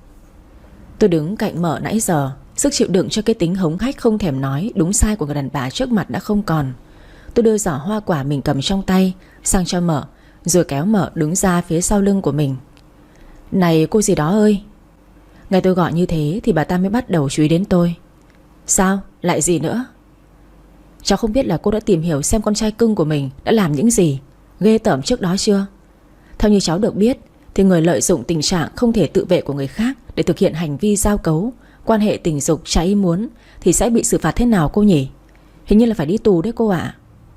Tôi đứng cạnh Mợ nãy giờ, sức chịu đựng cho cái tính hống hách không thèm nói đúng sai của người đàn bà trước mặt đã không còn. Tôi đưa giỏ hoa quả mình cầm trong tay sang cho Mợ, rồi kéo Mợ đứng ra phía sau lưng của mình. Này cô gì đó ơi. Nghe tôi gọi như thế thì bà ta mới bắt đầu chú ý đến tôi. Sao? Lại gì nữa? Cháu không biết là cô đã tìm hiểu xem con trai cưng của mình đã làm những gì ghê tởm trước đó chưa? Theo như cháu được biết thì người lợi dụng tình trạng không thể tự vệ của người khác để thực hiện hành vi giao cấu, quan hệ tình dục trái ý muốn thì sẽ bị xử phạt thế nào cô nhỉ? Hình như là phải đi tù đấy cô ạ.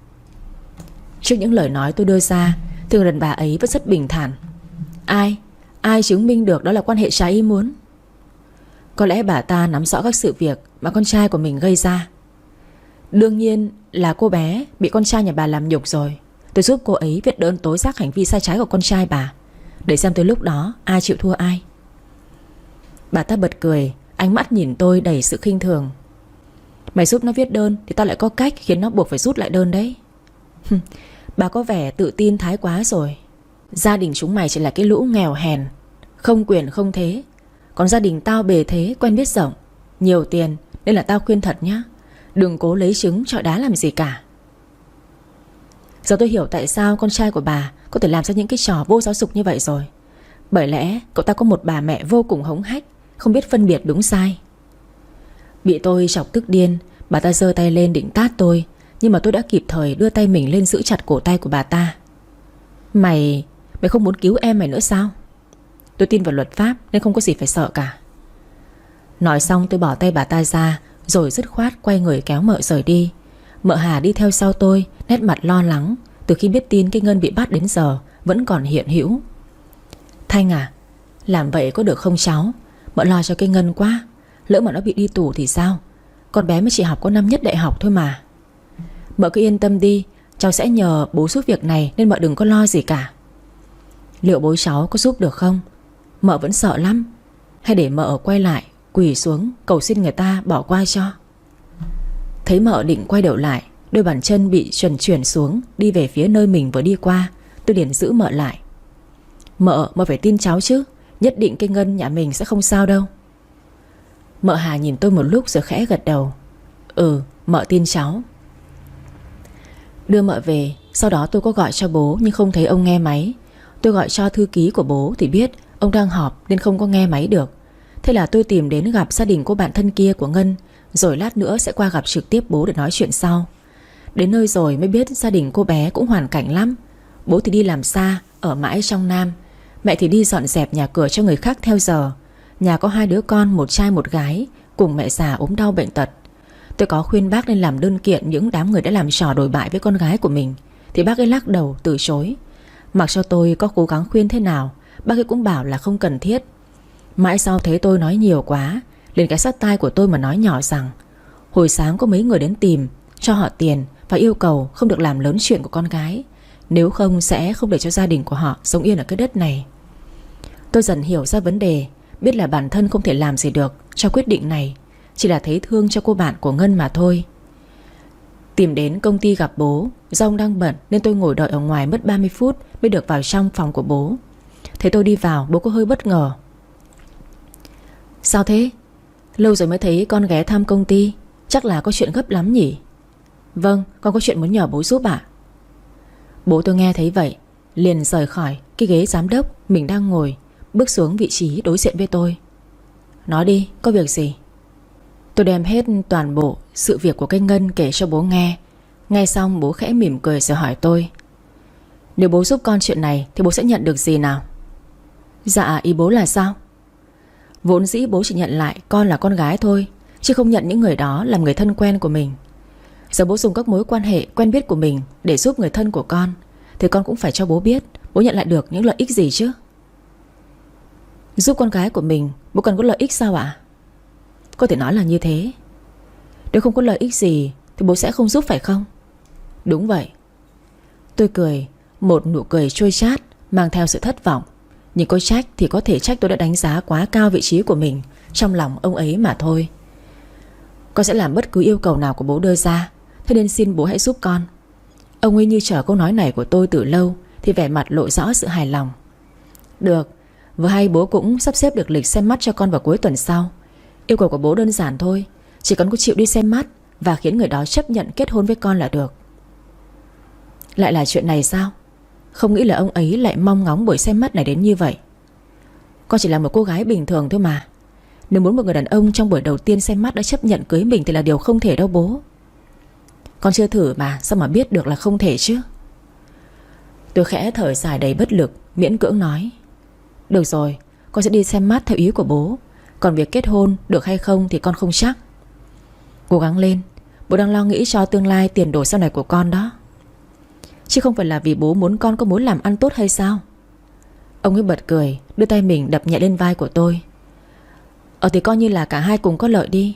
Trước những lời nói tôi đưa ra thì người đàn bà ấy vẫn rất bình thản. Ai chứng minh được đó là quan hệ trái ý muốn? Có lẽ bà ta nắm rõ các sự việc mà con trai của mình gây ra. Đương nhiên là cô bé bị con trai nhà bà làm nhục rồi. Tôi giúp cô ấy viết đơn tố giác hành vi sai trái của con trai bà, để xem tới lúc đó ai chịu thua ai. Bà ta bật cười, ánh mắt nhìn tôi đầy sự khinh thường. Mày giúp nó viết đơn thì tao lại có cách khiến nó buộc phải rút lại đơn đấy. Bà có vẻ tự tin thái quá rồi. Gia đình chúng mày chỉ là cái lũ nghèo hèn, không quyền không thế. Còn gia đình tao bề thế, quen biết rộng, nhiều tiền. Nên là tao khuyên thật nhá, đừng cố lấy trứng trọi đá làm gì cả. Giờ tôi hiểu tại sao con trai của bà có thể làm ra những cái trò vô giáo dục như vậy rồi. Bởi lẽ cậu ta có một bà mẹ vô cùng hống hách, không biết phân biệt đúng sai. Bị tôi chọc tức điên, bà ta giơ tay lên định tát tôi, nhưng mà tôi đã kịp thời đưa tay mình lên giữ chặt cổ tay của bà ta. Mày không muốn cứu em mày nữa sao? Tôi tin vào luật pháp nên không có gì phải sợ cả. Nói xong tôi bỏ tay bà ta ra, rồi dứt khoát quay người kéo Mợ rời đi. Mợ Hà đi theo sau tôi, nét mặt lo lắng. Từ khi biết tin cái Ngân bị bắt đến giờ vẫn còn hiện hữu. Thanh à, làm vậy có được không cháu? Mợ lo cho cái Ngân quá. Lỡ mà nó bị đi tù thì sao? Con bé mới chỉ học có năm nhất đại học thôi mà. Mợ cứ yên tâm đi, cháu sẽ nhờ bố giúp việc này, nên mợ đừng có lo gì cả. Liệu bố cháu có giúp được không? Mợ vẫn sợ lắm. Hay để mợ quay lại quỳ xuống cầu xin người ta bỏ qua cho? Thấy Mợ định quay đầu lại, đôi bàn chân bị chuyển xuống, đi về phía nơi mình vừa đi qua, tôi liền giữ Mợ lại. Mợ phải tin cháu chứ. Nhất định cái Ngân nhà mình sẽ không sao đâu. Mợ Hà nhìn tôi một lúc rồi khẽ gật đầu. Mợ tin cháu. Đưa Mợ về, sau đó tôi có gọi cho bố nhưng không thấy ông nghe máy. Tôi gọi cho thư ký của bố thì biết ông đang họp nên không có nghe máy được. Thế là tôi tìm đến gặp gia đình cô bạn thân kia của Ngân, rồi lát nữa sẽ qua gặp trực tiếp bố để nói chuyện sau. Đến nơi rồi mới biết gia đình cô bé cũng hoàn cảnh lắm. Bố thì đi làm xa, ở mãi trong Nam. Mẹ thì đi dọn dẹp nhà cửa cho người khác theo giờ. Nhà có 2 đứa con, một trai một gái, cùng mẹ già ốm đau bệnh tật. Tôi có khuyên bác nên làm đơn kiện những đám người đã làm trò đồi bại với con gái của mình, thì bác ấy lắc đầu từ chối. Mặc cho tôi có cố gắng khuyên thế nào, bác ấy cũng bảo là không cần thiết. Mãi sau thấy tôi nói nhiều quá, liền cái sát tai của tôi mà nói nhỏ rằng hồi sáng có mấy người đến tìm, cho họ tiền và yêu cầu không được làm lớn chuyện của con gái, nếu không sẽ không để cho gia đình của họ sống yên ở cái đất này. Tôi dần hiểu ra vấn đề, biết là bản thân không thể làm gì được cho quyết định này, chỉ là thấy thương cho cô bạn của Ngân mà thôi. Tìm đến công ty gặp bố, do ông đang bận nên tôi ngồi đợi ở ngoài mất 30 phút mới được vào trong phòng của bố. Thấy tôi đi vào, bố có hơi bất ngờ. Sao thế? Lâu rồi mới thấy con ghé thăm công ty, chắc là có chuyện gấp lắm nhỉ? Vâng, con có chuyện muốn nhờ bố giúp ạ. Bố tôi nghe thấy vậy liền rời khỏi cái ghế giám đốc mình đang ngồi, bước xuống vị trí đối diện với tôi. Nói đi, có việc gì? Tôi đem hết toàn bộ sự việc của cái Ngân kể cho bố nghe. Nghe xong bố khẽ mỉm cười rồi hỏi tôi, nếu bố giúp con chuyện này thì bố sẽ nhận được gì nào? Dạ, ý bố là sao? Vốn dĩ bố chỉ nhận lại con là con gái thôi, chứ không nhận những người đó làm người thân quen của mình. Giờ bố dùng các mối quan hệ quen biết của mình để giúp người thân của con, thì con cũng phải cho bố biết bố nhận lại được những lợi ích gì chứ. Giúp con gái của mình, bố cần có lợi ích sao ạ? Có thể nói là như thế. Nếu không có lợi ích gì thì bố sẽ không giúp phải không? Đúng vậy. Tôi cười, một nụ cười trôi chát mang theo sự thất vọng. Nhưng có trách thì có thể trách tôi đã đánh giá quá cao vị trí của mình trong lòng ông ấy mà thôi. Con sẽ làm bất cứ yêu cầu nào của bố đưa ra, thế nên xin bố hãy giúp con. Ông ấy như chờ câu nói này của tôi từ lâu, thì vẻ mặt lộ rõ sự hài lòng. Được, Vừa hay bố cũng sắp xếp được lịch xem mắt cho con vào cuối tuần sau. Yêu cầu của bố đơn giản thôi, chỉ cần có chịu đi xem mắt và khiến người đó chấp nhận kết hôn với con là được. Lại là chuyện này sao? Không nghĩ là ông ấy lại mong ngóng buổi xem mắt này đến như vậy. Con chỉ là một cô gái bình thường thôi mà. Nếu muốn một người đàn ông trong buổi đầu tiên xem mắt đã chấp nhận cưới mình thì là điều không thể đâu bố. Con chưa thử mà, sao mà biết được là không thể chứ? Tôi khẽ thở dài đầy bất lực, miễn cưỡng nói: được rồi, con sẽ đi xem mắt theo ý của bố. Còn việc kết hôn được hay không thì con không chắc. Cố gắng lên, bố đang lo nghĩ cho tương lai tiền đồ sau này của con đó. Chứ không phải là vì bố muốn con có muốn làm ăn tốt hay sao? Ông ấy bật cười, đưa tay mình đập nhẹ lên vai của tôi. Thì coi như là cả hai cùng có lợi đi.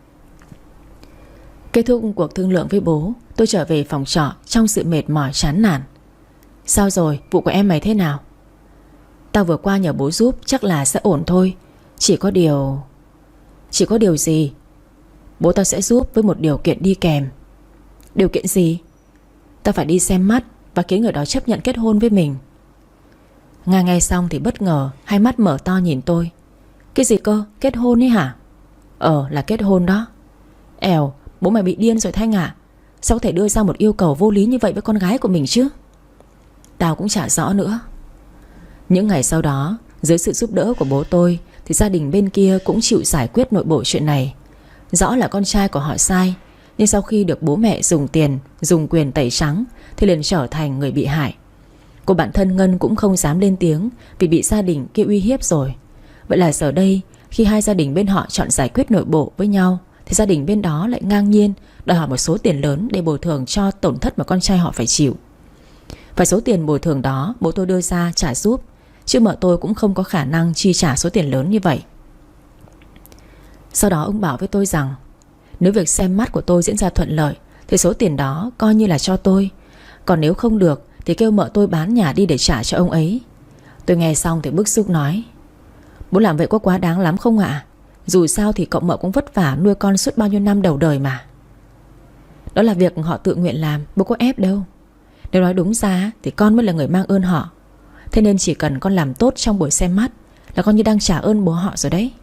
Kết thúc cuộc thương lượng với bố, tôi trở về phòng trọ trong sự mệt mỏi chán nản. Sao rồi, vụ của em mày thế nào? Tao vừa qua nhờ bố giúp, chắc là sẽ ổn thôi. Chỉ có điều gì? Bố tao sẽ giúp với một điều kiện đi kèm. Điều kiện gì? Tao phải đi xem mắt và khiến người đó chấp nhận kết hôn với mình. Nga nghe xong thì bất ngờ, hai mắt mở to nhìn tôi. Cái gì cơ? Kết hôn ấy hả? Là kết hôn đó. Bố mày bị điên rồi Thanh à? Sao có thể đưa ra một yêu cầu vô lý như vậy với con gái của mình chứ? Tao cũng chả rõ nữa. Những ngày sau đó, dưới sự giúp đỡ của bố tôi thì gia đình bên kia cũng chịu giải quyết nội bộ chuyện này. Rõ là con trai của họ sai, nhưng sau khi được bố mẹ dùng tiền, dùng quyền tẩy trắng thì liền trở thành người bị hại. Cô bạn thân Ngân cũng không dám lên tiếng vì bị gia đình kia uy hiếp rồi. Vậy là giờ đây, khi hai gia đình bên họ chọn giải quyết nội bộ với nhau thì gia đình bên đó lại ngang nhiên đòi hỏi một số tiền lớn để bồi thường cho tổn thất mà con trai họ phải chịu. Và số tiền bồi thường đó bố tôi đưa ra trả giúp, chứ mợ tôi cũng không có khả năng chi trả số tiền lớn như vậy. Sau đó ông bảo với tôi rằng nếu việc xem mắt của tôi diễn ra thuận lợi thì số tiền đó coi như là cho tôi. Còn nếu không được thì kêu mợ tôi bán nhà đi để trả cho ông ấy. Tôi nghe xong thì bức xúc nói: bố làm vậy có quá đáng lắm không ạ? Dù sao thì cậu mợ cũng vất vả nuôi con suốt bao nhiêu năm đầu đời mà. Đó là việc họ tự nguyện làm, bố có ép đâu. Nếu nói đúng ra thì con mới là người mang ơn họ. Thế nên chỉ cần con làm tốt trong buổi xem mắt là con như đang trả ơn bố họ rồi đấy.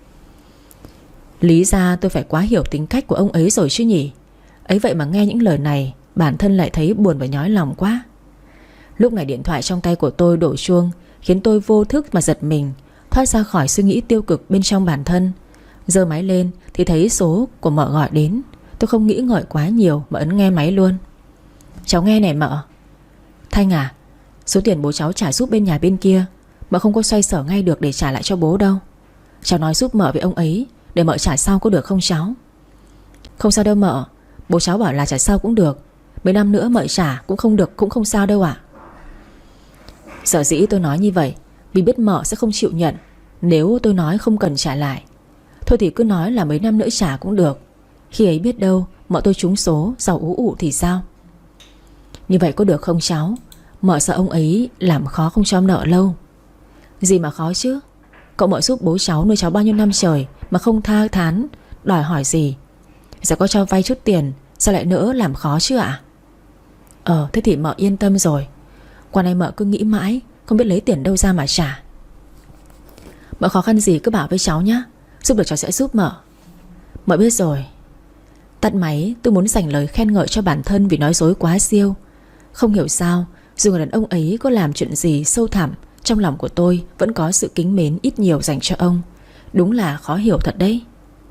Lý ra tôi phải quá hiểu tính cách của ông ấy rồi chứ nhỉ. Ấy vậy mà nghe những lời này, bản thân lại thấy buồn và nhói lòng quá. Lúc này điện thoại trong tay của tôi đổ chuông, khiến tôi vô thức mà giật mình, thoát ra khỏi suy nghĩ tiêu cực bên trong bản thân. Giơ máy lên thì thấy số của mợ gọi đến. Tôi không nghĩ ngợi quá nhiều mà ấn nghe máy luôn. Cháu nghe này mợ. Thanh à, số tiền bố cháu trả giúp bên nhà bên kia mợ không có xoay sở ngay được để trả lại cho bố đâu. Cháu nói giúp mợ với ông ấy để mợ trả sau có được không cháu? Không sao đâu mợ, bố cháu bảo là trả sau cũng được. Mấy năm nữa mợ trả cũng không được cũng không sao đâu ạ. Sở dĩ tôi nói như vậy vì biết mợ sẽ không chịu nhận nếu tôi nói không cần trả lại. Thôi thì cứ nói là mấy năm nữa trả cũng được. Khi ấy biết đâu mợ tôi trúng số giàu ú ụ thì sao? Như vậy có được không cháu? Mợ sợ ông ấy làm khó không cho nợ lâu. Gì mà khó chứ? Cậu mợ giúp bố cháu nuôi cháu bao nhiêu năm trời mà không tha thán đòi hỏi gì. Giờ có cho vay chút tiền sao lại nỡ làm khó chứ ạ? Thế thì mợ yên tâm rồi. Qua này mợ cứ nghĩ mãi không biết lấy tiền đâu ra mà trả. Mợ khó khăn gì cứ bảo với cháu nhé, giúp được cháu sẽ giúp mợ. Mợ biết rồi. Tắt máy, tôi muốn dành lời khen ngợi cho bản thân vì nói dối quá siêu. Không hiểu sao dù người đàn ông ấy có làm chuyện gì sâu thẳm, trong lòng của tôi vẫn có sự kính mến ít nhiều dành cho ông. Đúng là khó hiểu thật đấy.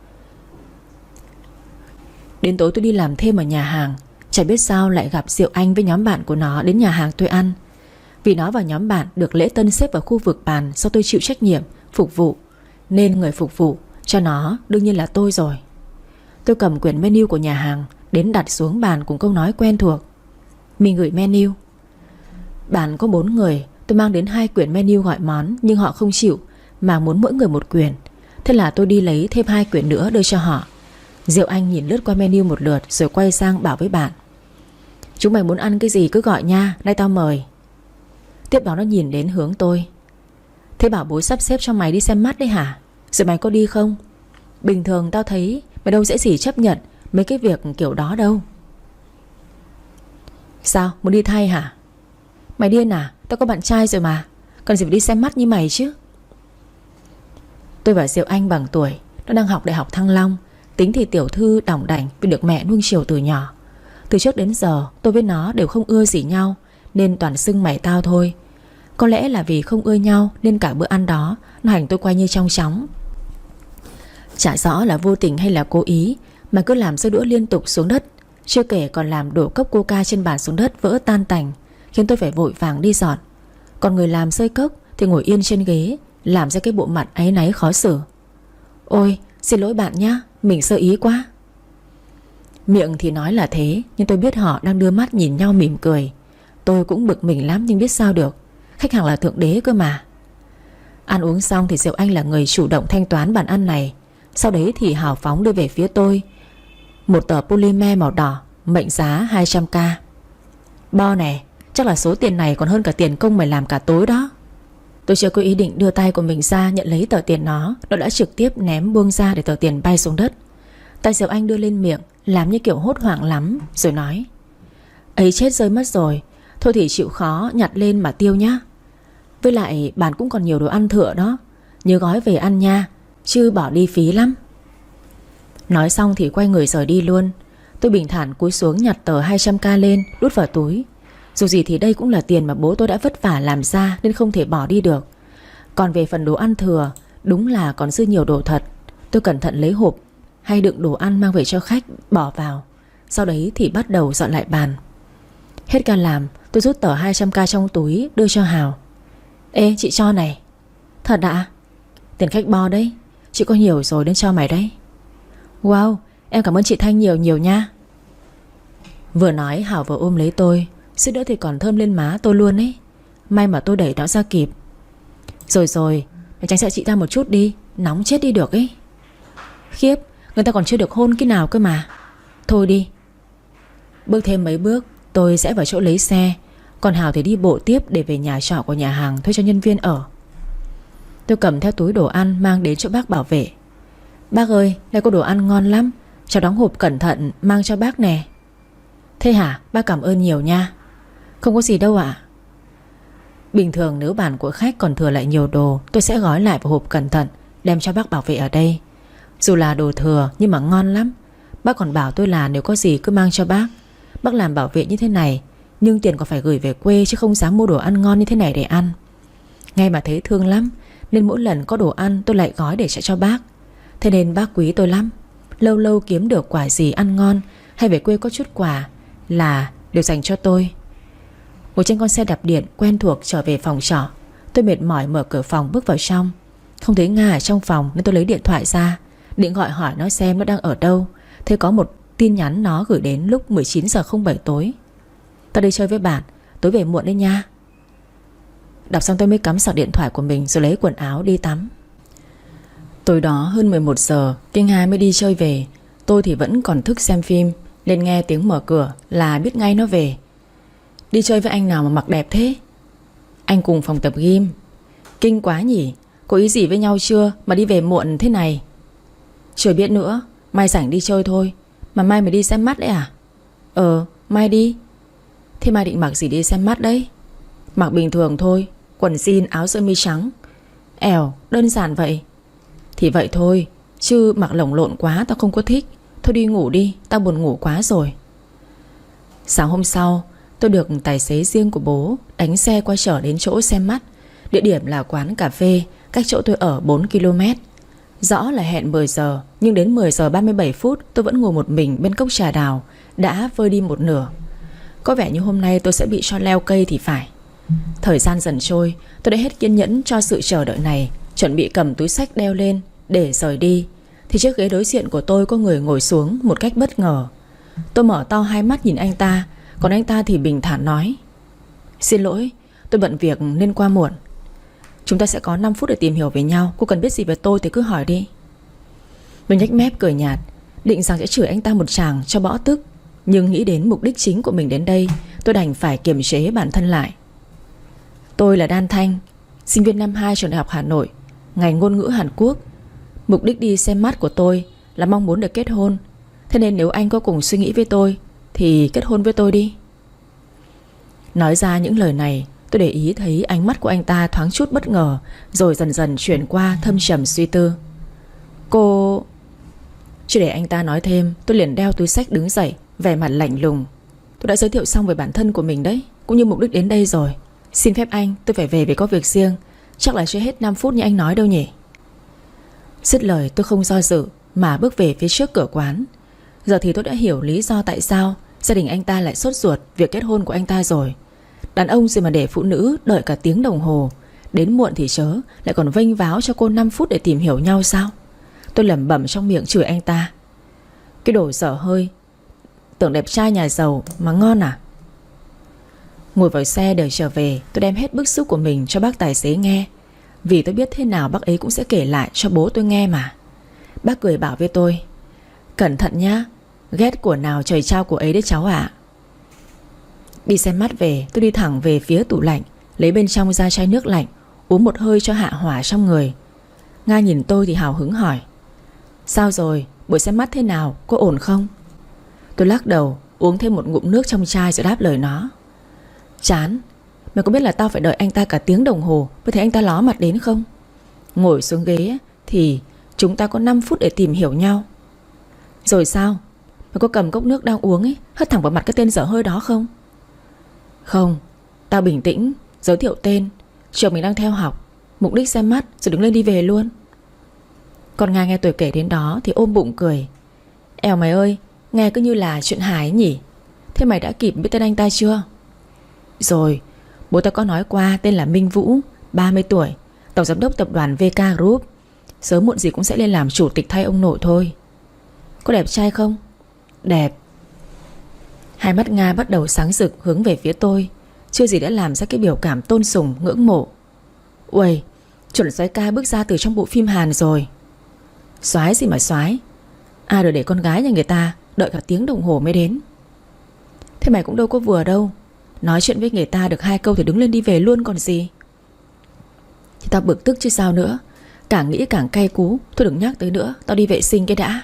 Đến tối tôi đi làm thêm ở nhà hàng, chả biết sao lại gặp Diệu Anh với nhóm bạn của nó đến nhà hàng tôi ăn. Vì nó và nhóm bạn được lễ tân xếp vào khu vực bàn do tôi chịu trách nhiệm phục vụ, nên người phục vụ cho nó đương nhiên là tôi rồi. Tôi cầm quyển menu của nhà hàng đến đặt xuống bàn cùng câu nói quen thuộc: mình gửi menu. Bàn có 4 người, tôi mang đến 2 quyển menu gọi món, nhưng họ không chịu mà muốn mỗi người một quyển. Thế là tôi đi lấy thêm 2 quyển nữa đưa cho họ. Diệu Anh nhìn lướt qua menu một lượt rồi quay sang bảo với bạn: chúng mày muốn ăn cái gì cứ gọi nha, đây tao mời. Tiếp đó nó nhìn đến hướng tôi: thế bảo bố sắp xếp cho mày đi xem mắt đấy hả? Rồi mày có đi không? Bình thường tao thấy mày đâu dễ gì chấp nhận mấy cái việc kiểu đó đâu. Sao, muốn đi thay hả? Mày điên à? Tao có bạn trai rồi mà. Cần gì phải đi xem mắt như mày chứ. Tôi và Diệu Anh bằng tuổi, nó đang học đại học Thăng Long. Tính thì tiểu thư đỏng đảnh vì được mẹ nuông chiều từ nhỏ. Từ trước đến giờ tôi với nó đều không ưa gì nhau, nên toàn xưng mày tao thôi. Có lẽ là vì không ưa nhau nên cả bữa ăn đó nó hành tôi quay như trong chóng. Chả rõ là vô tình hay là cố ý mà cứ làm rơi đũa liên tục xuống đất. Chưa kể còn làm đổ cốc coca trên bàn xuống đất vỡ tan tành, khiến tôi phải vội vàng đi dọn. Còn người làm rơi cốc thì ngồi yên trên ghế, làm ra cái bộ mặt áy náy khó xử. Ôi xin lỗi bạn nhá, mình sơ ý quá. Miệng thì nói là thế, nhưng tôi biết họ đang đưa mắt nhìn nhau mỉm cười. Tôi cũng bực mình lắm nhưng biết sao được, khách hàng là thượng đế cơ mà. Ăn uống xong thì Diệu Anh là người chủ động thanh toán bàn ăn này. Sau đấy thì hào phóng đưa về phía tôi một tờ polymer màu đỏ, mệnh giá 200k. Bo nè, chắc là số tiền này còn hơn cả tiền công mày làm cả tối đó. Tôi chưa có ý định đưa tay của mình ra nhận lấy tờ tiền nó đã trực tiếp ném buông ra để tờ tiền bay xuống đất. Tay Diệu Anh đưa lên miệng, làm như kiểu hốt hoảng lắm, rồi nói: ấy chết rơi mất rồi, thôi thì chịu khó nhặt lên mà tiêu nhá. Với lại bạn cũng còn nhiều đồ ăn thừa đó, nhớ gói về ăn nha, chứ bỏ đi phí lắm. Nói xong thì quay người rời đi luôn. Tôi bình thản cúi xuống nhặt tờ 200k lên, đút vào túi. Dù gì thì đây cũng là tiền mà bố tôi đã vất vả làm ra, nên không thể bỏ đi được. Còn về phần đồ ăn thừa, đúng là còn dư nhiều đồ thật. Tôi cẩn thận lấy hộp hay đựng đồ ăn mang về cho khách, bỏ vào. Sau đấy thì bắt đầu dọn lại bàn. Hết ca làm, tôi rút tờ 200k trong túi đưa cho Hào. Ê chị cho này. Thật ạ? Tiền khách bo đấy, chị có nhiều rồi nên cho mày đấy. Wow, em cảm ơn chị Thanh nhiều nhiều nha. Vừa nói Hảo vừa ôm lấy tôi, suýt nữa thì còn thơm lên má tôi luôn ấy. May mà tôi đẩy nó ra kịp. Rồi rồi, mày tránh sợ chị ta một chút đi, nóng chết đi được ấy. Khiếp, người ta còn chưa được hôn cái nào cơ mà. Thôi đi. Bước thêm mấy bước tôi sẽ vào chỗ lấy xe, còn Hảo thì đi bộ tiếp để về nhà trọ của nhà hàng thuê cho nhân viên ở. Tôi cầm theo túi đồ ăn mang đến chỗ bác bảo vệ. Bác ơi, đây có đồ ăn ngon lắm, cháu đóng hộp cẩn thận mang cho bác nè. Thế hả, bác cảm ơn nhiều nha. Không có gì đâu ạ. Bình thường nếu bàn của khách còn thừa lại nhiều đồ, tôi sẽ gói lại vào hộp cẩn thận đem cho bác bảo vệ ở đây. Dù là đồ thừa nhưng mà ngon lắm. Bác còn bảo tôi là nếu có gì cứ mang cho bác. Bác làm bảo vệ như thế này, nhưng tiền còn phải gửi về quê, chứ không dám mua đồ ăn ngon như thế này để ăn. Ngay mà thấy thương lắm, nên mỗi lần có đồ ăn tôi lại gói để cho bác. Thế nên bác quý tôi lắm. Lâu lâu kiếm được quả gì ăn ngon hay về quê có chút quà là đều dành cho tôi. Ngồi trên con xe đạp điện quen thuộc trở về phòng trọ, tôi mệt mỏi mở cửa phòng bước vào trong. Không thấy Nga ở trong phòng nên tôi lấy điện thoại ra định gọi hỏi nó xem nó đang ở đâu. Thế có một tin nhắn nó gửi đến lúc 19:07 tối. Tao đi chơi với bạn, tối về muộn đấy nha. Đọc xong tôi mới cắm sạc điện thoại của mình rồi lấy quần áo đi tắm. Tối đó hơn 11 giờ Kinh Hai mới đi chơi về. Tôi thì vẫn còn thức xem phim, nên nghe tiếng mở cửa là biết ngay nó về. Đi chơi với anh nào mà mặc đẹp thế? Anh cùng phòng tập gym. Kinh quá nhỉ, có ý gì với nhau chưa mà đi về muộn thế này? Chưa biết nữa, mai rảnh đi chơi thôi. Mà mai mày đi xem mắt đấy à? Mai đi. Thế mai định mặc gì đi xem mắt đấy? Mặc bình thường thôi, quần jean áo sơ mi trắng. Ẻo, đơn giản vậy. Thì vậy thôi, chứ mặc lồng lộn quá tao không có thích. Thôi đi ngủ đi, tao buồn ngủ quá rồi. Sáng hôm sau, tôi được tài xế riêng của bố đánh xe qua chở đến chỗ xem mắt. Địa điểm là quán cà phê cách chỗ tôi ở 4 km. Rõ là hẹn 10 giờ, nhưng đến 10 giờ 37 phút tôi vẫn ngồi một mình bên cốc trà đào đã vơi đi một nửa. Có vẻ như hôm nay tôi sẽ bị cho leo cây thì phải. Thời gian dần trôi, tôi đã hết kiên nhẫn cho sự chờ đợi này, chuẩn bị cầm túi xách đeo lên để rời đi, thì trước ghế đối diện của tôi có người ngồi xuống một cách bất ngờ. Tôi mở to hai mắt nhìn anh ta, còn anh ta thì bình thản nói: Xin lỗi, tôi bận việc nên qua muộn. Chúng ta sẽ có 5 phút để tìm hiểu về nhau. Cô cần biết gì về tôi thì cứ hỏi đi. Tôi nhếch mép cười nhạt, định rằng sẽ chửi anh ta một tràng cho bõ tức, nhưng nghĩ đến mục đích chính của mình đến đây, tôi đành phải kiềm chế bản thân lại. Tôi là Đan Thanh, sinh viên năm 2 trường đại học Hà Nội, ngành ngôn ngữ Hàn Quốc. Mục đích đi xem mắt của tôi là mong muốn được kết hôn. Thế nên nếu anh có cùng suy nghĩ với tôi thì kết hôn với tôi đi. Nói ra những lời này, Tôi để ý thấy ánh mắt của anh ta thoáng chút bất ngờ, rồi dần dần chuyển qua thâm trầm suy tư. Cô... Chưa để anh ta nói thêm, tôi liền đeo túi xách đứng dậy, vẻ mặt lạnh lùng. Tôi đã giới thiệu xong về bản thân của mình đấy, cũng như mục đích đến đây rồi. Xin phép anh, tôi phải về vì có việc riêng. Chắc là chưa hết 5 phút như anh nói đâu nhỉ. Dứt lời tôi không do dự mà bước về phía trước cửa quán. Giờ thì tôi đã hiểu lý do tại sao gia đình anh ta lại sốt ruột việc kết hôn của anh ta rồi. Đàn ông gì mà để phụ nữ đợi cả tiếng đồng hồ, đến muộn thì chớ, lại còn vênh váo cho cô 5 phút để tìm hiểu nhau sao? Tôi lẩm bẩm trong miệng chửi anh ta. Cái đồ dở hơi, tưởng đẹp trai nhà giàu mà ngon à? Ngồi vào xe để trở về, tôi đem hết bức xúc của mình cho bác tài xế nghe, vì tôi biết thế nào bác ấy cũng sẽ kể lại cho bố tôi nghe mà. Bác cười bảo với tôi: cẩn thận nhá, ghét của nào trời trao của ấy đấy cháu ạ. Đi xem mắt về, tôi đi thẳng về phía tủ lạnh, lấy bên trong ra chai nước lạnh, uống một hơi cho hạ hỏa trong người. Nga nhìn tôi thì hào hứng hỏi: sao rồi, buổi xem mắt thế nào, có ổn không? Tôi lắc đầu, uống thêm một ngụm nước trong chai rồi đáp lời nó: chán. Mày có biết là tao phải đợi anh ta cả tiếng đồng hồ mới thấy anh ta ló mặt đến không? Ngồi xuống ghế thì chúng ta có 5 phút để tìm hiểu nhau. Rồi sao? Mày có cầm cốc nước đang uống ấy hất thẳng vào mặt cái tên dở hơi đó không? Không. Tao bình tĩnh giới thiệu tên, trường mình đang theo học, mục đích xem mắt, rồi đứng lên đi về luôn. Con Nga nghe tôi kể đến đó thì ôm bụng cười. Eo mày ơi, nghe cứ như là chuyện hài ấy nhỉ. Thế mày đã kịp biết tên anh ta chưa? Rồi, bố tao có nói qua, tên là Minh Vũ, 30 tuổi, tổng giám đốc tập đoàn VK Group. Sớm muộn gì cũng sẽ lên làm chủ tịch thay ông nội thôi. Có đẹp trai không? Đẹp. Hai mắt Nga bắt đầu sáng rực hướng về phía tôi, chưa gì đã làm ra cái biểu cảm tôn sùng ngưỡng mộ. Uầy, chuẩn soái ca bước ra từ trong bộ phim Hàn rồi. Soái gì mà soái, ai được để con gái nhà người ta đợi cả tiếng đồng hồ mới đến. Thế mày cũng đâu có vừa đâu, nói chuyện với người ta được 2 câu thì đứng lên đi về luôn còn gì. Thì tao bực tức chứ sao nữa, càng nghĩ càng cay cú. Thôi đừng nhắc tới nữa, tao đi vệ sinh cái đã.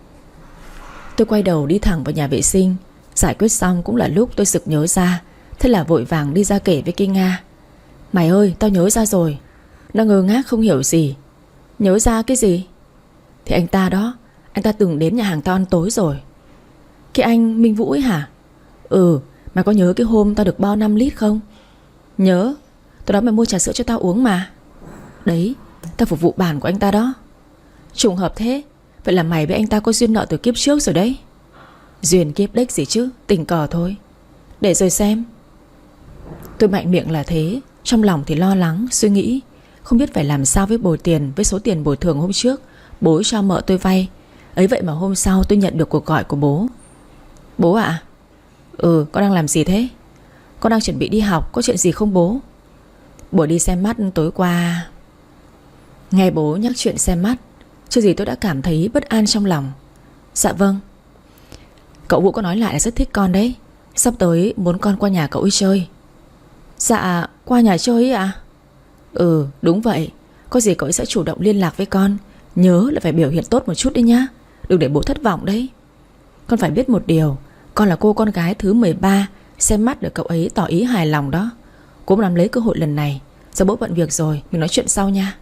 Tôi quay đầu đi thẳng vào nhà vệ sinh. Giải quyết xong cũng là lúc tôi sực nhớ ra, thế là vội vàng đi ra kể với Kinh Nga: mày ơi, tao nhớ ra rồi. Nó ngơ ngác không hiểu gì. Nhớ ra cái gì? Thì anh ta đó, anh ta từng đến nhà hàng tao ăn tối rồi. Cái anh Minh Vũ ấy hả? Ừ. Mày có nhớ cái hôm tao được bao 5 lít không? Nhớ. Tối đó mày mua trà sữa cho tao uống mà. Đấy, tao phục vụ bàn của anh ta đó. Trùng hợp thế. Vậy là mày với anh ta có duyên nợ từ kiếp trước rồi đấy. Duyên kiếp đếch gì chứ, tình cờ thôi. Để rồi xem. Tôi mạnh miệng là thế, trong lòng thì lo lắng, suy nghĩ không biết phải làm sao với bồi tiền, với số tiền bồi thường hôm trước bố cho mợ tôi vay. Ấy vậy mà hôm sau tôi nhận được cuộc gọi của bố. Bố ạ? Ừ, con đang làm gì thế? Con đang chuẩn bị đi học, có chuyện gì không bố? Buổi đi xem mắt tối qua. Nghe bố nhắc chuyện xem mắt, chưa gì tôi đã cảm thấy bất an trong lòng. Dạ vâng. Cậu Vũ có nói lại là rất thích con đấy, sắp tới muốn con qua nhà cậu ấy chơi. Dạ, qua nhà chơi ấy ạ? Ừ, đúng vậy. Có gì cậu ấy sẽ chủ động liên lạc với con. Nhớ là phải biểu hiện tốt một chút đấy nhá, đừng để bố thất vọng đấy. Con phải biết một điều, con là cô con gái thứ 13 xem mắt được cậu ấy tỏ ý hài lòng đó. Cố mà nắm lấy cơ hội lần này. Giờ bố bận việc rồi, mình nói chuyện sau nha.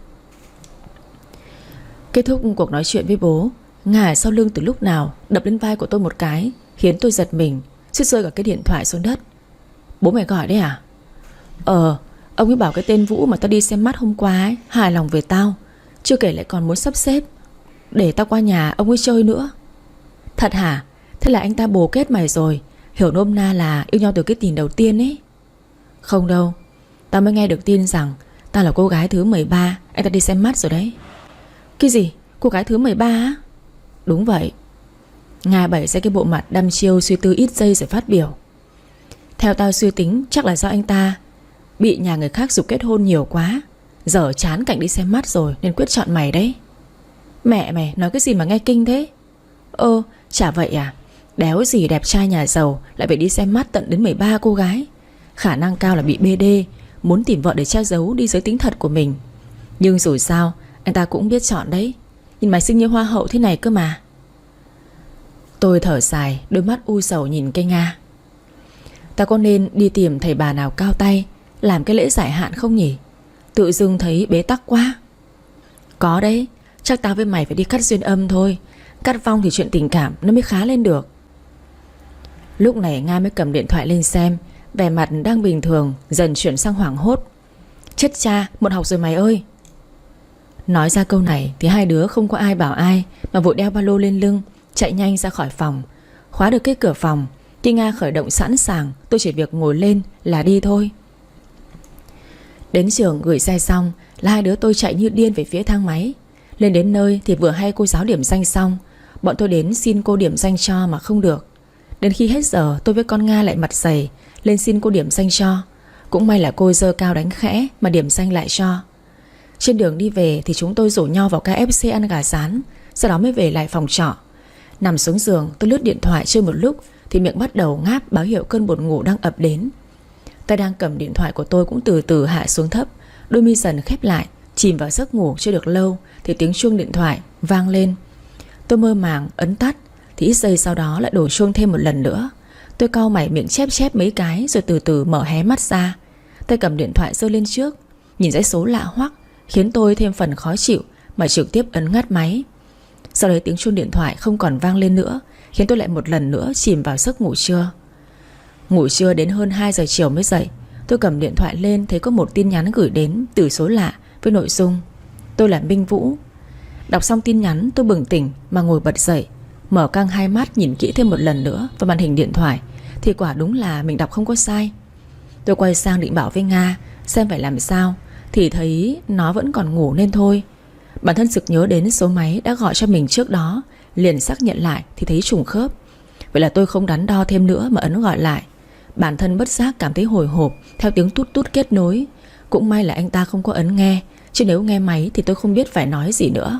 Kết thúc cuộc nói chuyện với bố, Nga ở sau lưng từ lúc nào đập lên vai của tôi một cái, khiến tôi giật mình, suýt rơi cả cái điện thoại xuống đất. Bố mày gọi đấy à? Ông ấy bảo cái tên Vũ mà tao đi xem mắt hôm qua ấy hài lòng về tao, chưa kể lại còn muốn sắp xếp để tao qua nhà ông ấy chơi nữa. Thật hả? Thế là anh ta bồ kết mày rồi, hiểu nôm na là yêu nhau từ cái tin đầu tiên ấy. Không đâu, tao mới nghe được tin rằng tao là cô gái thứ 13 anh ta đi xem mắt rồi đấy. Cái gì? Cô gái thứ 13 á? Đúng vậy. Nga bày ra cái bộ mặt đăm chiêu suy tư ít giây rồi phát biểu. Theo tao suy tính, chắc là do anh ta bị nhà người khác giục kết hôn nhiều quá, giờ chán cảnh đi xem mắt rồi nên quyết chọn mày đấy. Mẹ mày nói cái gì mà nghe kinh thế? Chả vậy à? Đéo gì đẹp trai nhà giàu lại phải đi xem mắt tận đến 13 cô gái. Khả năng cao là bị BD, muốn tìm vợ để che giấu đi giới tính thật của mình. Nhưng dù sao anh ta cũng biết chọn đấy. Nhìn mày xinh như hoa hậu thế này cơ mà. Tôi thở dài, đôi mắt u sầu nhìn cây Nga. Ta có nên đi tìm thầy bà nào cao tay làm cái lễ giải hạn không nhỉ? Tự dưng thấy bế tắc quá. Có đấy, chắc tao với mày phải đi cắt duyên âm thôi. Cắt vong thì chuyện tình cảm nó mới khá lên được. Lúc này Nga mới cầm điện thoại lên xem, vẻ mặt đang bình thường dần chuyển sang hoảng hốt. Chết cha, muộn học rồi mày ơi. Nói ra câu này thì hai đứa không có ai bảo ai, mà vội đeo ba lô lên lưng, chạy nhanh ra khỏi phòng. Khóa được cái cửa phòng, khi Nga khởi động sẵn sàng, tôi chỉ việc ngồi lên là đi thôi. Đến trường gửi xe xong là hai đứa tôi chạy như điên về phía thang máy. Lên đến nơi thì vừa hay cô giáo điểm danh xong, bọn tôi đến xin cô điểm danh cho mà không được. Đến khi hết giờ tôi với con Nga lại mặt dày lên xin cô điểm danh cho. Cũng may là cô giơ cao đánh khẽ mà điểm danh lại cho. Trên đường đi về thì chúng tôi rủ nhau vào KFC ăn gà rán, sau đó mới về lại phòng trọ. Nằm xuống giường tôi lướt điện thoại chơi một lúc thì miệng bắt đầu ngáp báo hiệu cơn buồn ngủ đang ập đến. Tay đang cầm điện thoại của tôi cũng từ từ hạ xuống thấp, đôi mi dần khép lại, chìm vào giấc ngủ chưa được lâu thì tiếng chuông điện thoại vang lên. Tôi mơ màng ấn tắt thì ít giây sau đó lại đổ chuông thêm một lần nữa. Tôi cau mày miệng chép chép mấy cái rồi từ từ mở hé mắt ra. Tay cầm điện thoại giơ lên trước, nhìn dãy số lạ hoắc khiến tôi thêm phần khó chịu mà trực tiếp ấn ngắt máy. Sau đấy tiếng chuông điện thoại không còn vang lên nữa, khiến tôi lại một lần nữa chìm vào giấc ngủ trưa. Ngủ trưa đến hơn 2 giờ chiều mới dậy. Tôi cầm điện thoại lên thấy có một tin nhắn gửi đến từ số lạ với nội dung: tôi là Minh Vũ. Đọc xong tin nhắn tôi bừng tỉnh mà ngồi bật dậy, mở căng hai mắt nhìn kỹ thêm một lần nữa vào màn hình điện thoại thì quả đúng là mình đọc không có sai. Tôi quay sang định bảo với Nga xem phải làm sao thì thấy nó vẫn còn ngủ nên thôi. Bản thân sực nhớ đến số máy đã gọi cho mình trước đó, liền xác nhận lại thì thấy trùng khớp. Vậy là tôi không đắn đo thêm nữa mà ấn gọi lại. Bản thân bất giác cảm thấy hồi hộp theo tiếng tút tút kết nối. Cũng may là anh ta không có ấn nghe, chứ nếu nghe máy thì tôi không biết phải nói gì nữa.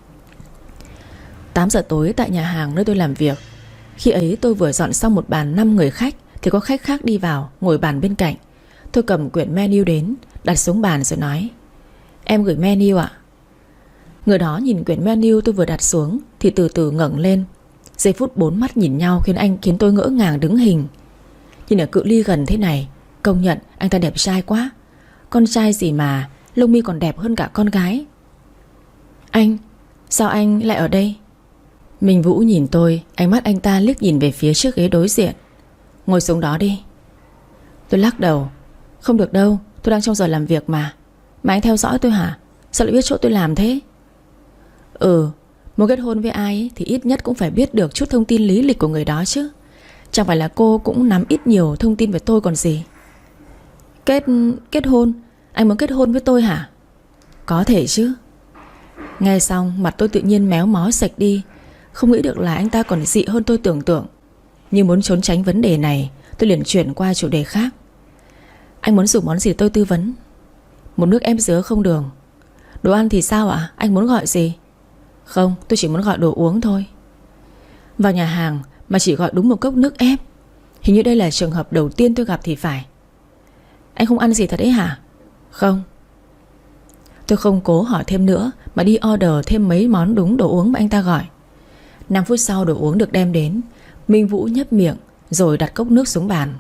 8 giờ tối tại nhà hàng nơi tôi làm việc. Khi ấy tôi vừa dọn xong một bàn 5 người khách thì có khách khác đi vào ngồi bàn bên cạnh. Tôi cầm quyển menu đến, đặt xuống bàn rồi nói: em gửi menu ạ. Người đó nhìn quyển menu tôi vừa đặt xuống thì từ từ ngẩng lên. Giây phút bốn mắt nhìn nhau khiến tôi ngỡ ngàng đứng hình. Nhìn ở cự ly gần thế này, công nhận anh ta đẹp trai quá. Con trai gì mà lông mi còn đẹp hơn cả con gái. Anh, sao anh lại ở đây? Minh Vũ nhìn tôi, ánh mắt anh ta liếc nhìn về phía chiếc ghế đối diện. Ngồi xuống đó đi. Tôi lắc đầu. Không được đâu, tôi đang trong giờ làm việc mà. Mà anh theo dõi tôi hả? Sao lại biết chỗ tôi làm thế? Muốn kết hôn với ai ấy, thì ít nhất cũng phải biết được chút thông tin lý lịch của người đó chứ. Chẳng phải là cô cũng nắm ít nhiều thông tin về tôi còn gì. Kết hôn? Anh muốn kết hôn với tôi hả? Có thể chứ. Nghe xong mặt tôi tự nhiên méo mó sạch đi. Không nghĩ được là anh ta còn dị hơn tôi tưởng tượng. Nhưng muốn trốn tránh vấn đề này, tôi liền chuyển qua chủ đề khác. Anh muốn dùng món gì tôi tư vấn. Một nước ép dứa không đường. Đồ ăn thì sao ạ? Anh muốn gọi gì? Không, tôi chỉ muốn gọi đồ uống thôi. Vào nhà hàng mà chỉ gọi đúng một cốc nước ép. Hình như đây là trường hợp đầu tiên tôi gặp thì phải. Anh không ăn gì thật đấy hả? Không. Tôi không cố hỏi thêm nữa mà đi order thêm mấy món đúng đồ uống mà anh ta gọi. 5 phút sau đồ uống được đem đến. Minh Vũ nhấp miệng rồi đặt cốc nước xuống bàn.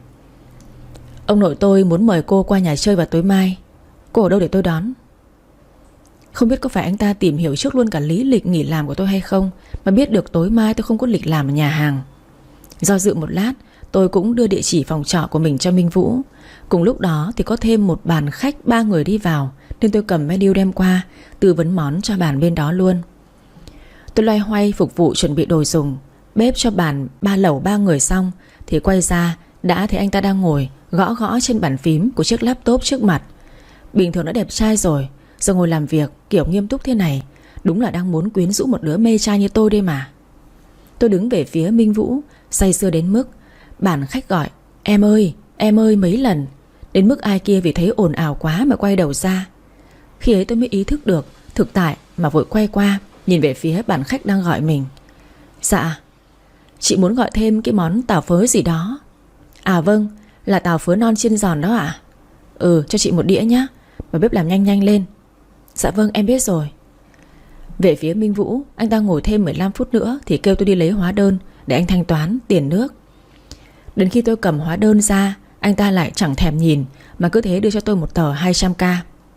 Ông nội tôi muốn mời cô qua nhà chơi vào tối mai. Cô ở đâu để tôi đón? Không biết có phải anh ta tìm hiểu trước luôn cả lý lịch nghỉ làm của tôi hay không mà biết được tối mai tôi không có lịch làm ở nhà hàng. Do dự một lát, tôi cũng đưa địa chỉ phòng trọ của mình cho Minh Vũ. Cùng lúc đó thì có thêm một bàn khách 3 người đi vào, nên tôi cầm menu đem qua, tư vấn món cho bàn bên đó luôn. Tôi loay hoay phục vụ chuẩn bị đồ dùng, bếp cho bàn 3 lẩu 3 người xong thì quay ra đã thấy anh ta đang ngồi gõ gõ trên bàn phím của chiếc laptop trước mặt. Bình thường đã đẹp trai rồi, giờ ngồi làm việc kiểu nghiêm túc thế này, đúng là đang muốn quyến rũ một đứa mê trai như tôi đây mà. Tôi đứng về phía Minh Vũ, say sưa đến mức bàn khách gọi em ơi mấy lần, đến mức ai kia vì thấy ồn ào quá mà quay đầu ra. Khi ấy tôi mới ý thức được thực tại mà vội quay qua nhìn về phía bàn khách đang gọi mình. Dạ, chị muốn gọi thêm cái món tàu phớ gì đó. À vâng, là tàu phớ non chiên giòn đó ạ. Cho chị một đĩa nhá, mà bếp làm nhanh nhanh lên. Dạ vâng, em biết rồi. Về phía Minh Vũ, anh ta ngồi thêm 15 phút nữa thì kêu tôi đi lấy hóa đơn để anh thanh toán tiền nước. Đến khi tôi cầm hóa đơn ra anh ta lại chẳng thèm nhìn, mà cứ thế đưa cho tôi một tờ 200k.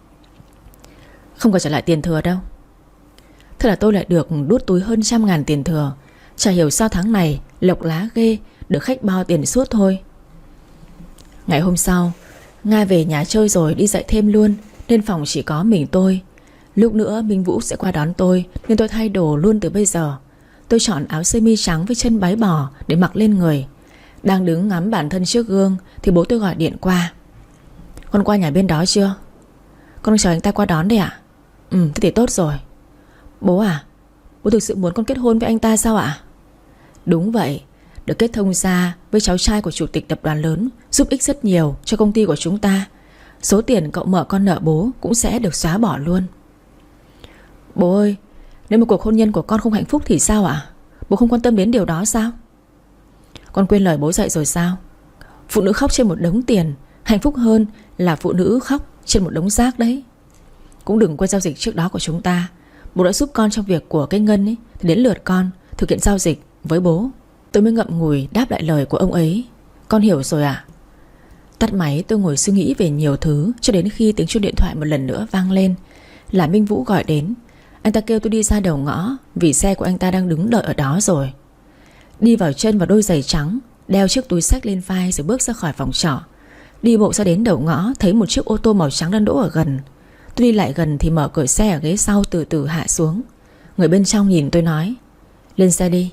Không cần trả lại tiền thừa đâu. Thế là tôi lại được đút túi hơn 100.000 tiền thừa. Chả hiểu sao tháng này lộc lá ghê, được khách bao tiền suốt thôi. Ngày hôm sau, Nga về nhà chơi rồi đi dạy thêm luôn, nên phòng chỉ có mình tôi. Lúc nữa Minh Vũ sẽ qua đón tôi, nên tôi thay đồ luôn từ bây giờ. Tôi chọn áo sơ mi trắng với chân váy bò để mặc lên người. Đang đứng ngắm bản thân trước gương thì bố tôi gọi điện qua. Con qua nhà bên đó chưa? Con chờ anh ta qua đón đây ạ. Thế thì tốt rồi. Bố à, bố thực sự muốn con kết hôn với anh ta sao ạ? Đúng vậy. Được kết thông gia với cháu trai của chủ tịch tập đoàn lớn giúp ích rất nhiều cho công ty của chúng ta. Số tiền cậu mợ con nợ bố cũng sẽ được xóa bỏ luôn. Bố ơi, nếu một cuộc hôn nhân của con không hạnh phúc thì sao ạ? Bố không quan tâm đến điều đó sao? Con quên lời bố dạy rồi sao? Phụ nữ khóc trên một đống tiền hạnh phúc hơn là phụ nữ khóc trên một đống rác đấy. Cũng đừng quên giao dịch trước đó của chúng ta. Bố đã giúp con trong việc của cái ngân ấy, thì đến lượt con thực hiện giao dịch với bố. Tôi mới ngậm ngùi đáp lại lời của ông ấy. Con hiểu rồi ạ. Tắt máy tôi ngồi suy nghĩ về nhiều thứ, cho đến khi tiếng chuông điện thoại một lần nữa vang lên. Là Minh Vũ gọi đến. Anh ta kêu tôi đi ra đầu ngõ, vì xe của anh ta đang đứng đợi ở đó rồi. Đi vào chân vào đôi giày trắng, đeo chiếc túi xách lên vai rồi bước ra khỏi phòng trọ. Đi bộ ra đến đầu ngõ, thấy một chiếc ô tô màu trắng đang đỗ ở gần. Tôi đi lại gần thì mở cửa xe ở ghế sau từ từ hạ xuống. Người bên trong nhìn tôi nói: lên xe đi.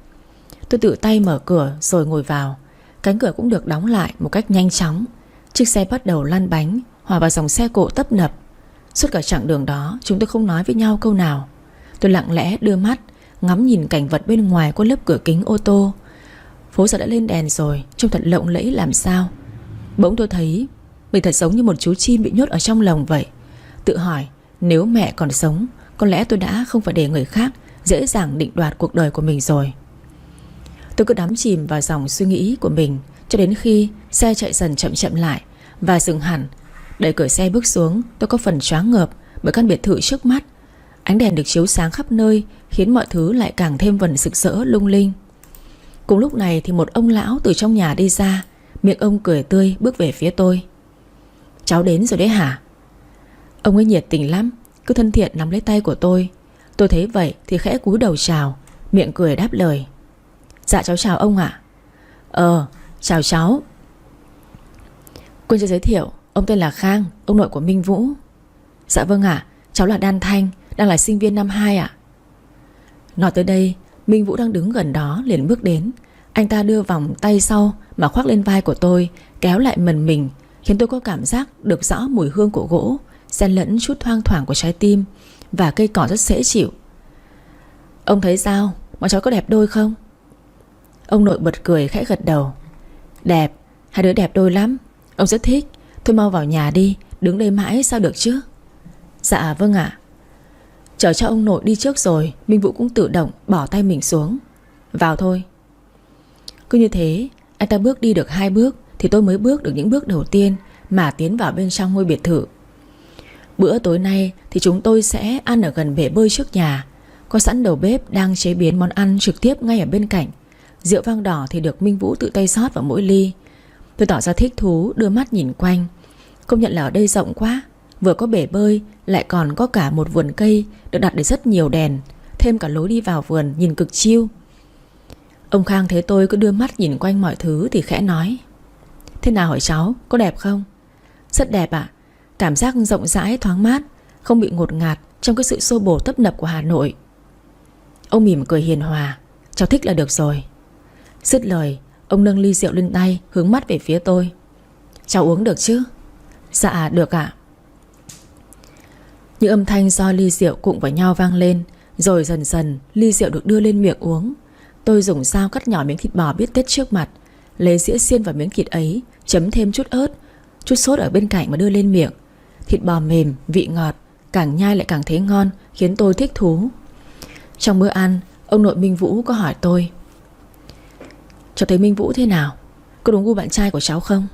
Tôi tự tay mở cửa rồi ngồi vào. Cánh cửa cũng được đóng lại một cách nhanh chóng. Chiếc xe bắt đầu lăn bánh, hòa vào dòng xe cộ tấp nập. Suốt cả chặng đường đó chúng tôi không nói với nhau câu nào. Tôi lặng lẽ đưa mắt ngắm nhìn cảnh vật bên ngoài qua lớp cửa kính ô tô. Phố giờ đã lên đèn rồi, trông thật lộng lẫy làm sao. Bỗng tôi thấy mình thật giống như một chú chim bị nhốt ở trong lồng vậy. Tự hỏi nếu mẹ còn sống, có lẽ tôi đã không phải để người khác dễ dàng định đoạt cuộc đời của mình rồi. Tôi cứ đắm chìm vào dòng suy nghĩ của mình, cho đến khi xe chạy dần chậm chậm lại và dừng hẳn. Đẩy cửa xe bước xuống, tôi có phần choáng ngợp bởi căn biệt thự trước mắt. Ánh đèn được chiếu sáng khắp nơi, khiến mọi thứ lại càng thêm vần rực rỡ lung linh. Cùng lúc này thì một ông lão từ trong nhà đi ra. Miệng ông cười tươi bước về phía tôi. Cháu đến rồi đấy hả? Ông ấy nhiệt tình lắm, cứ thân thiện nắm lấy tay của tôi. Tôi thấy vậy thì khẽ cúi đầu chào, miệng cười đáp lời. Dạ cháu chào ông ạ. Chào cháu. Quên chưa giới thiệu, ông tên là Khang, ông nội của Minh Vũ. Dạ vâng ạ, cháu là Đan Thanh, đang là sinh viên năm 2 ạ. Nói tới đây, Minh Vũ đang đứng gần đó liền bước đến. Anh ta đưa vòng tay sau mà khoác lên vai của tôi, kéo lại mần mình, khiến tôi có cảm giác được rõ mùi hương của gỗ, xen lẫn chút thoang thoảng của trái tim và cây cỏ rất dễ chịu. Ông thấy sao, bọn cháu có đẹp đôi không? Ông nội bật cười khẽ gật đầu. Đẹp, hai đứa đẹp đôi lắm. Ông rất thích. Thôi mau vào nhà đi, đứng đây mãi sao được chứ? Dạ vâng ạ. Chờ cho ông nội đi trước rồi, Minh Vũ cũng tự động bỏ tay mình xuống. Vào thôi. Cứ như thế, anh ta bước đi được 2 bước thì tôi mới bước được những bước đầu tiên mà tiến vào bên trong ngôi biệt thự. Bữa tối nay thì chúng tôi sẽ ăn ở gần bể bơi trước nhà. Có sẵn đầu bếp đang chế biến món ăn trực tiếp ngay ở bên cạnh. Rượu vang đỏ thì được Minh Vũ tự tay rót vào mỗi ly. Tôi tỏ ra thích thú đưa mắt nhìn quanh. Công nhận là ở đây rộng quá. Vừa có bể bơi, lại còn có cả một vườn cây được đặt để rất nhiều đèn, thêm cả lối đi vào vườn nhìn cực chill. Ông Khang thấy tôi cứ đưa mắt nhìn quanh mọi thứ thì khẽ nói: Thế nào hả cháu, có đẹp không? Rất đẹp ạ. Cảm giác rộng rãi thoáng mát, không bị ngột ngạt trong cái sự xô bồ tấp nập của Hà Nội. Ông mỉm cười hiền hòa: Cháu thích là được rồi. Dứt lời, ông nâng ly rượu lên tay, hướng mắt về phía tôi. Cháu uống được chứ? Dạ được ạ. Những âm thanh do ly rượu cụng vào nhau vang lên. Rồi dần dần ly rượu được đưa lên miệng uống. Tôi dùng dao cắt nhỏ miếng thịt bò bít tết trước mặt, lấy dĩa xiên vào miếng thịt ấy, chấm thêm chút ớt, chút sốt ở bên cạnh mà đưa lên miệng. Thịt bò mềm, vị ngọt, càng nhai lại càng thấy ngon, khiến tôi thích thú. Trong bữa ăn, ông nội Minh Vũ có hỏi tôi: Cháu thấy Minh Vũ thế nào? Có đúng gu bạn trai của cháu không?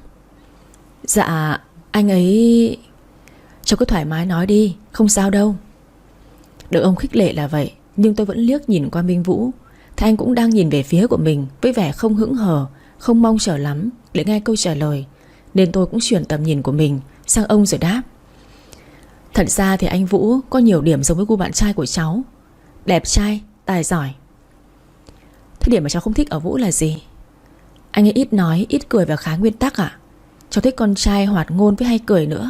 Dạ, anh ấy... Cháu cứ thoải mái nói đi, không sao đâu. Được ông khích lệ là vậy, nhưng tôi vẫn liếc nhìn qua Minh Vũ. Thì anh cũng đang nhìn về phía của mình với vẻ không hững hờ, không mong chờ lắm để nghe câu trả lời. nên tôi cũng chuyển tầm nhìn của mình sang ông rồi đáp: Thật ra thì anh Vũ có nhiều điểm giống với cô bạn trai của cháu. Đẹp trai, tài giỏi. Thế điểm mà cháu không thích ở Vũ là gì? Anh ấy ít nói, ít cười và khá nguyên tắc à? Cháu thích con trai hoạt ngôn với hay cười nữa.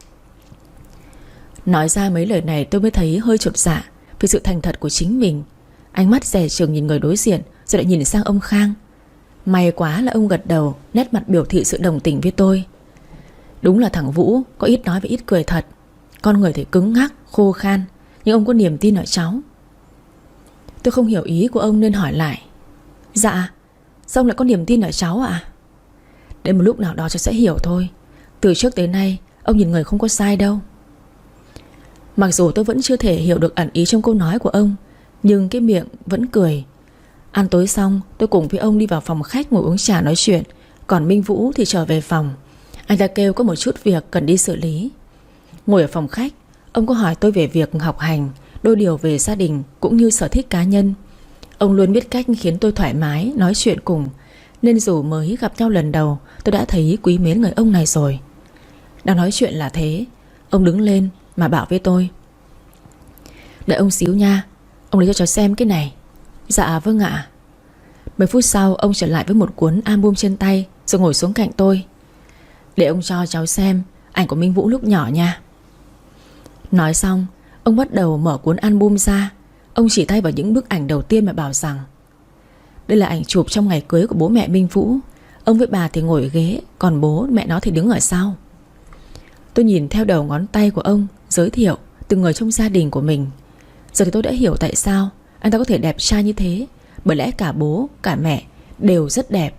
Nói ra mấy lời này tôi mới thấy hơi chột dạ vì sự thành thật của chính mình. Ánh mắt dè chừng nhìn người đối diện, rồi lại nhìn sang ông Khang. May quá là ông gật đầu, nét mặt biểu thị sự đồng tình với tôi. Đúng là thằng Vũ có ít nói và ít cười thật. Con người thì cứng ngắc, khô khan, nhưng ông có niềm tin ở cháu. Tôi không hiểu ý của ông nên hỏi lại: Dạ, sao ông lại có niềm tin ở cháu ạ? Đến một lúc nào đó cháu sẽ hiểu thôi. Từ trước tới nay ông nhìn người không có sai đâu. Mặc dù tôi vẫn chưa thể hiểu được ẩn ý trong câu nói của ông, nhưng cái miệng vẫn cười. Ăn tối xong, tôi cùng với ông đi vào phòng khách ngồi uống trà nói chuyện. Còn Minh Vũ thì trở về phòng. Anh ta kêu có một chút việc cần đi xử lý. Ngồi ở phòng khách, ông có hỏi tôi về việc học hành, đôi điều về gia đình cũng như sở thích cá nhân. Ông luôn biết cách khiến tôi thoải mái nói chuyện cùng, nên dù mới gặp nhau lần đầu, tôi đã thấy quý mến người ông này rồi. Đang nói chuyện là thế, ông đứng lên mà bảo với tôi: Đợi ông xíu nha, ông lấy cho cháu xem cái này. Dạ vâng ạ. 10 phút sau ông trở lại với một cuốn album trên tay, rồi ngồi xuống cạnh tôi. Để ông cho cháu xem ảnh của Minh Vũ lúc nhỏ nha. Nói xong, ông bắt đầu mở cuốn album ra. Ông chỉ tay vào những bức ảnh đầu tiên mà bảo rằng: Đây là ảnh chụp trong ngày cưới của bố mẹ Minh Vũ. Ông với bà thì ngồi ở ghế, còn bố mẹ nó thì đứng ở sau. Tôi nhìn theo đầu ngón tay của ông giới thiệu từng người trong gia đình của mình. Giờ thì tôi đã hiểu tại sao anh ta có thể đẹp trai như thế. Bởi lẽ cả bố, cả mẹ đều rất đẹp.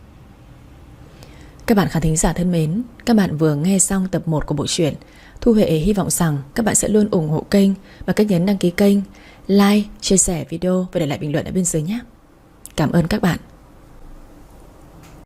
Các bạn khán thính giả thân mến, các bạn vừa nghe xong tập 1 của bộ truyện. Thu Huệ hy vọng rằng các bạn sẽ luôn ủng hộ kênh bằng cách nhấn đăng ký kênh, like, chia sẻ video và để lại bình luận ở bên dưới nhé. Cảm ơn các bạn.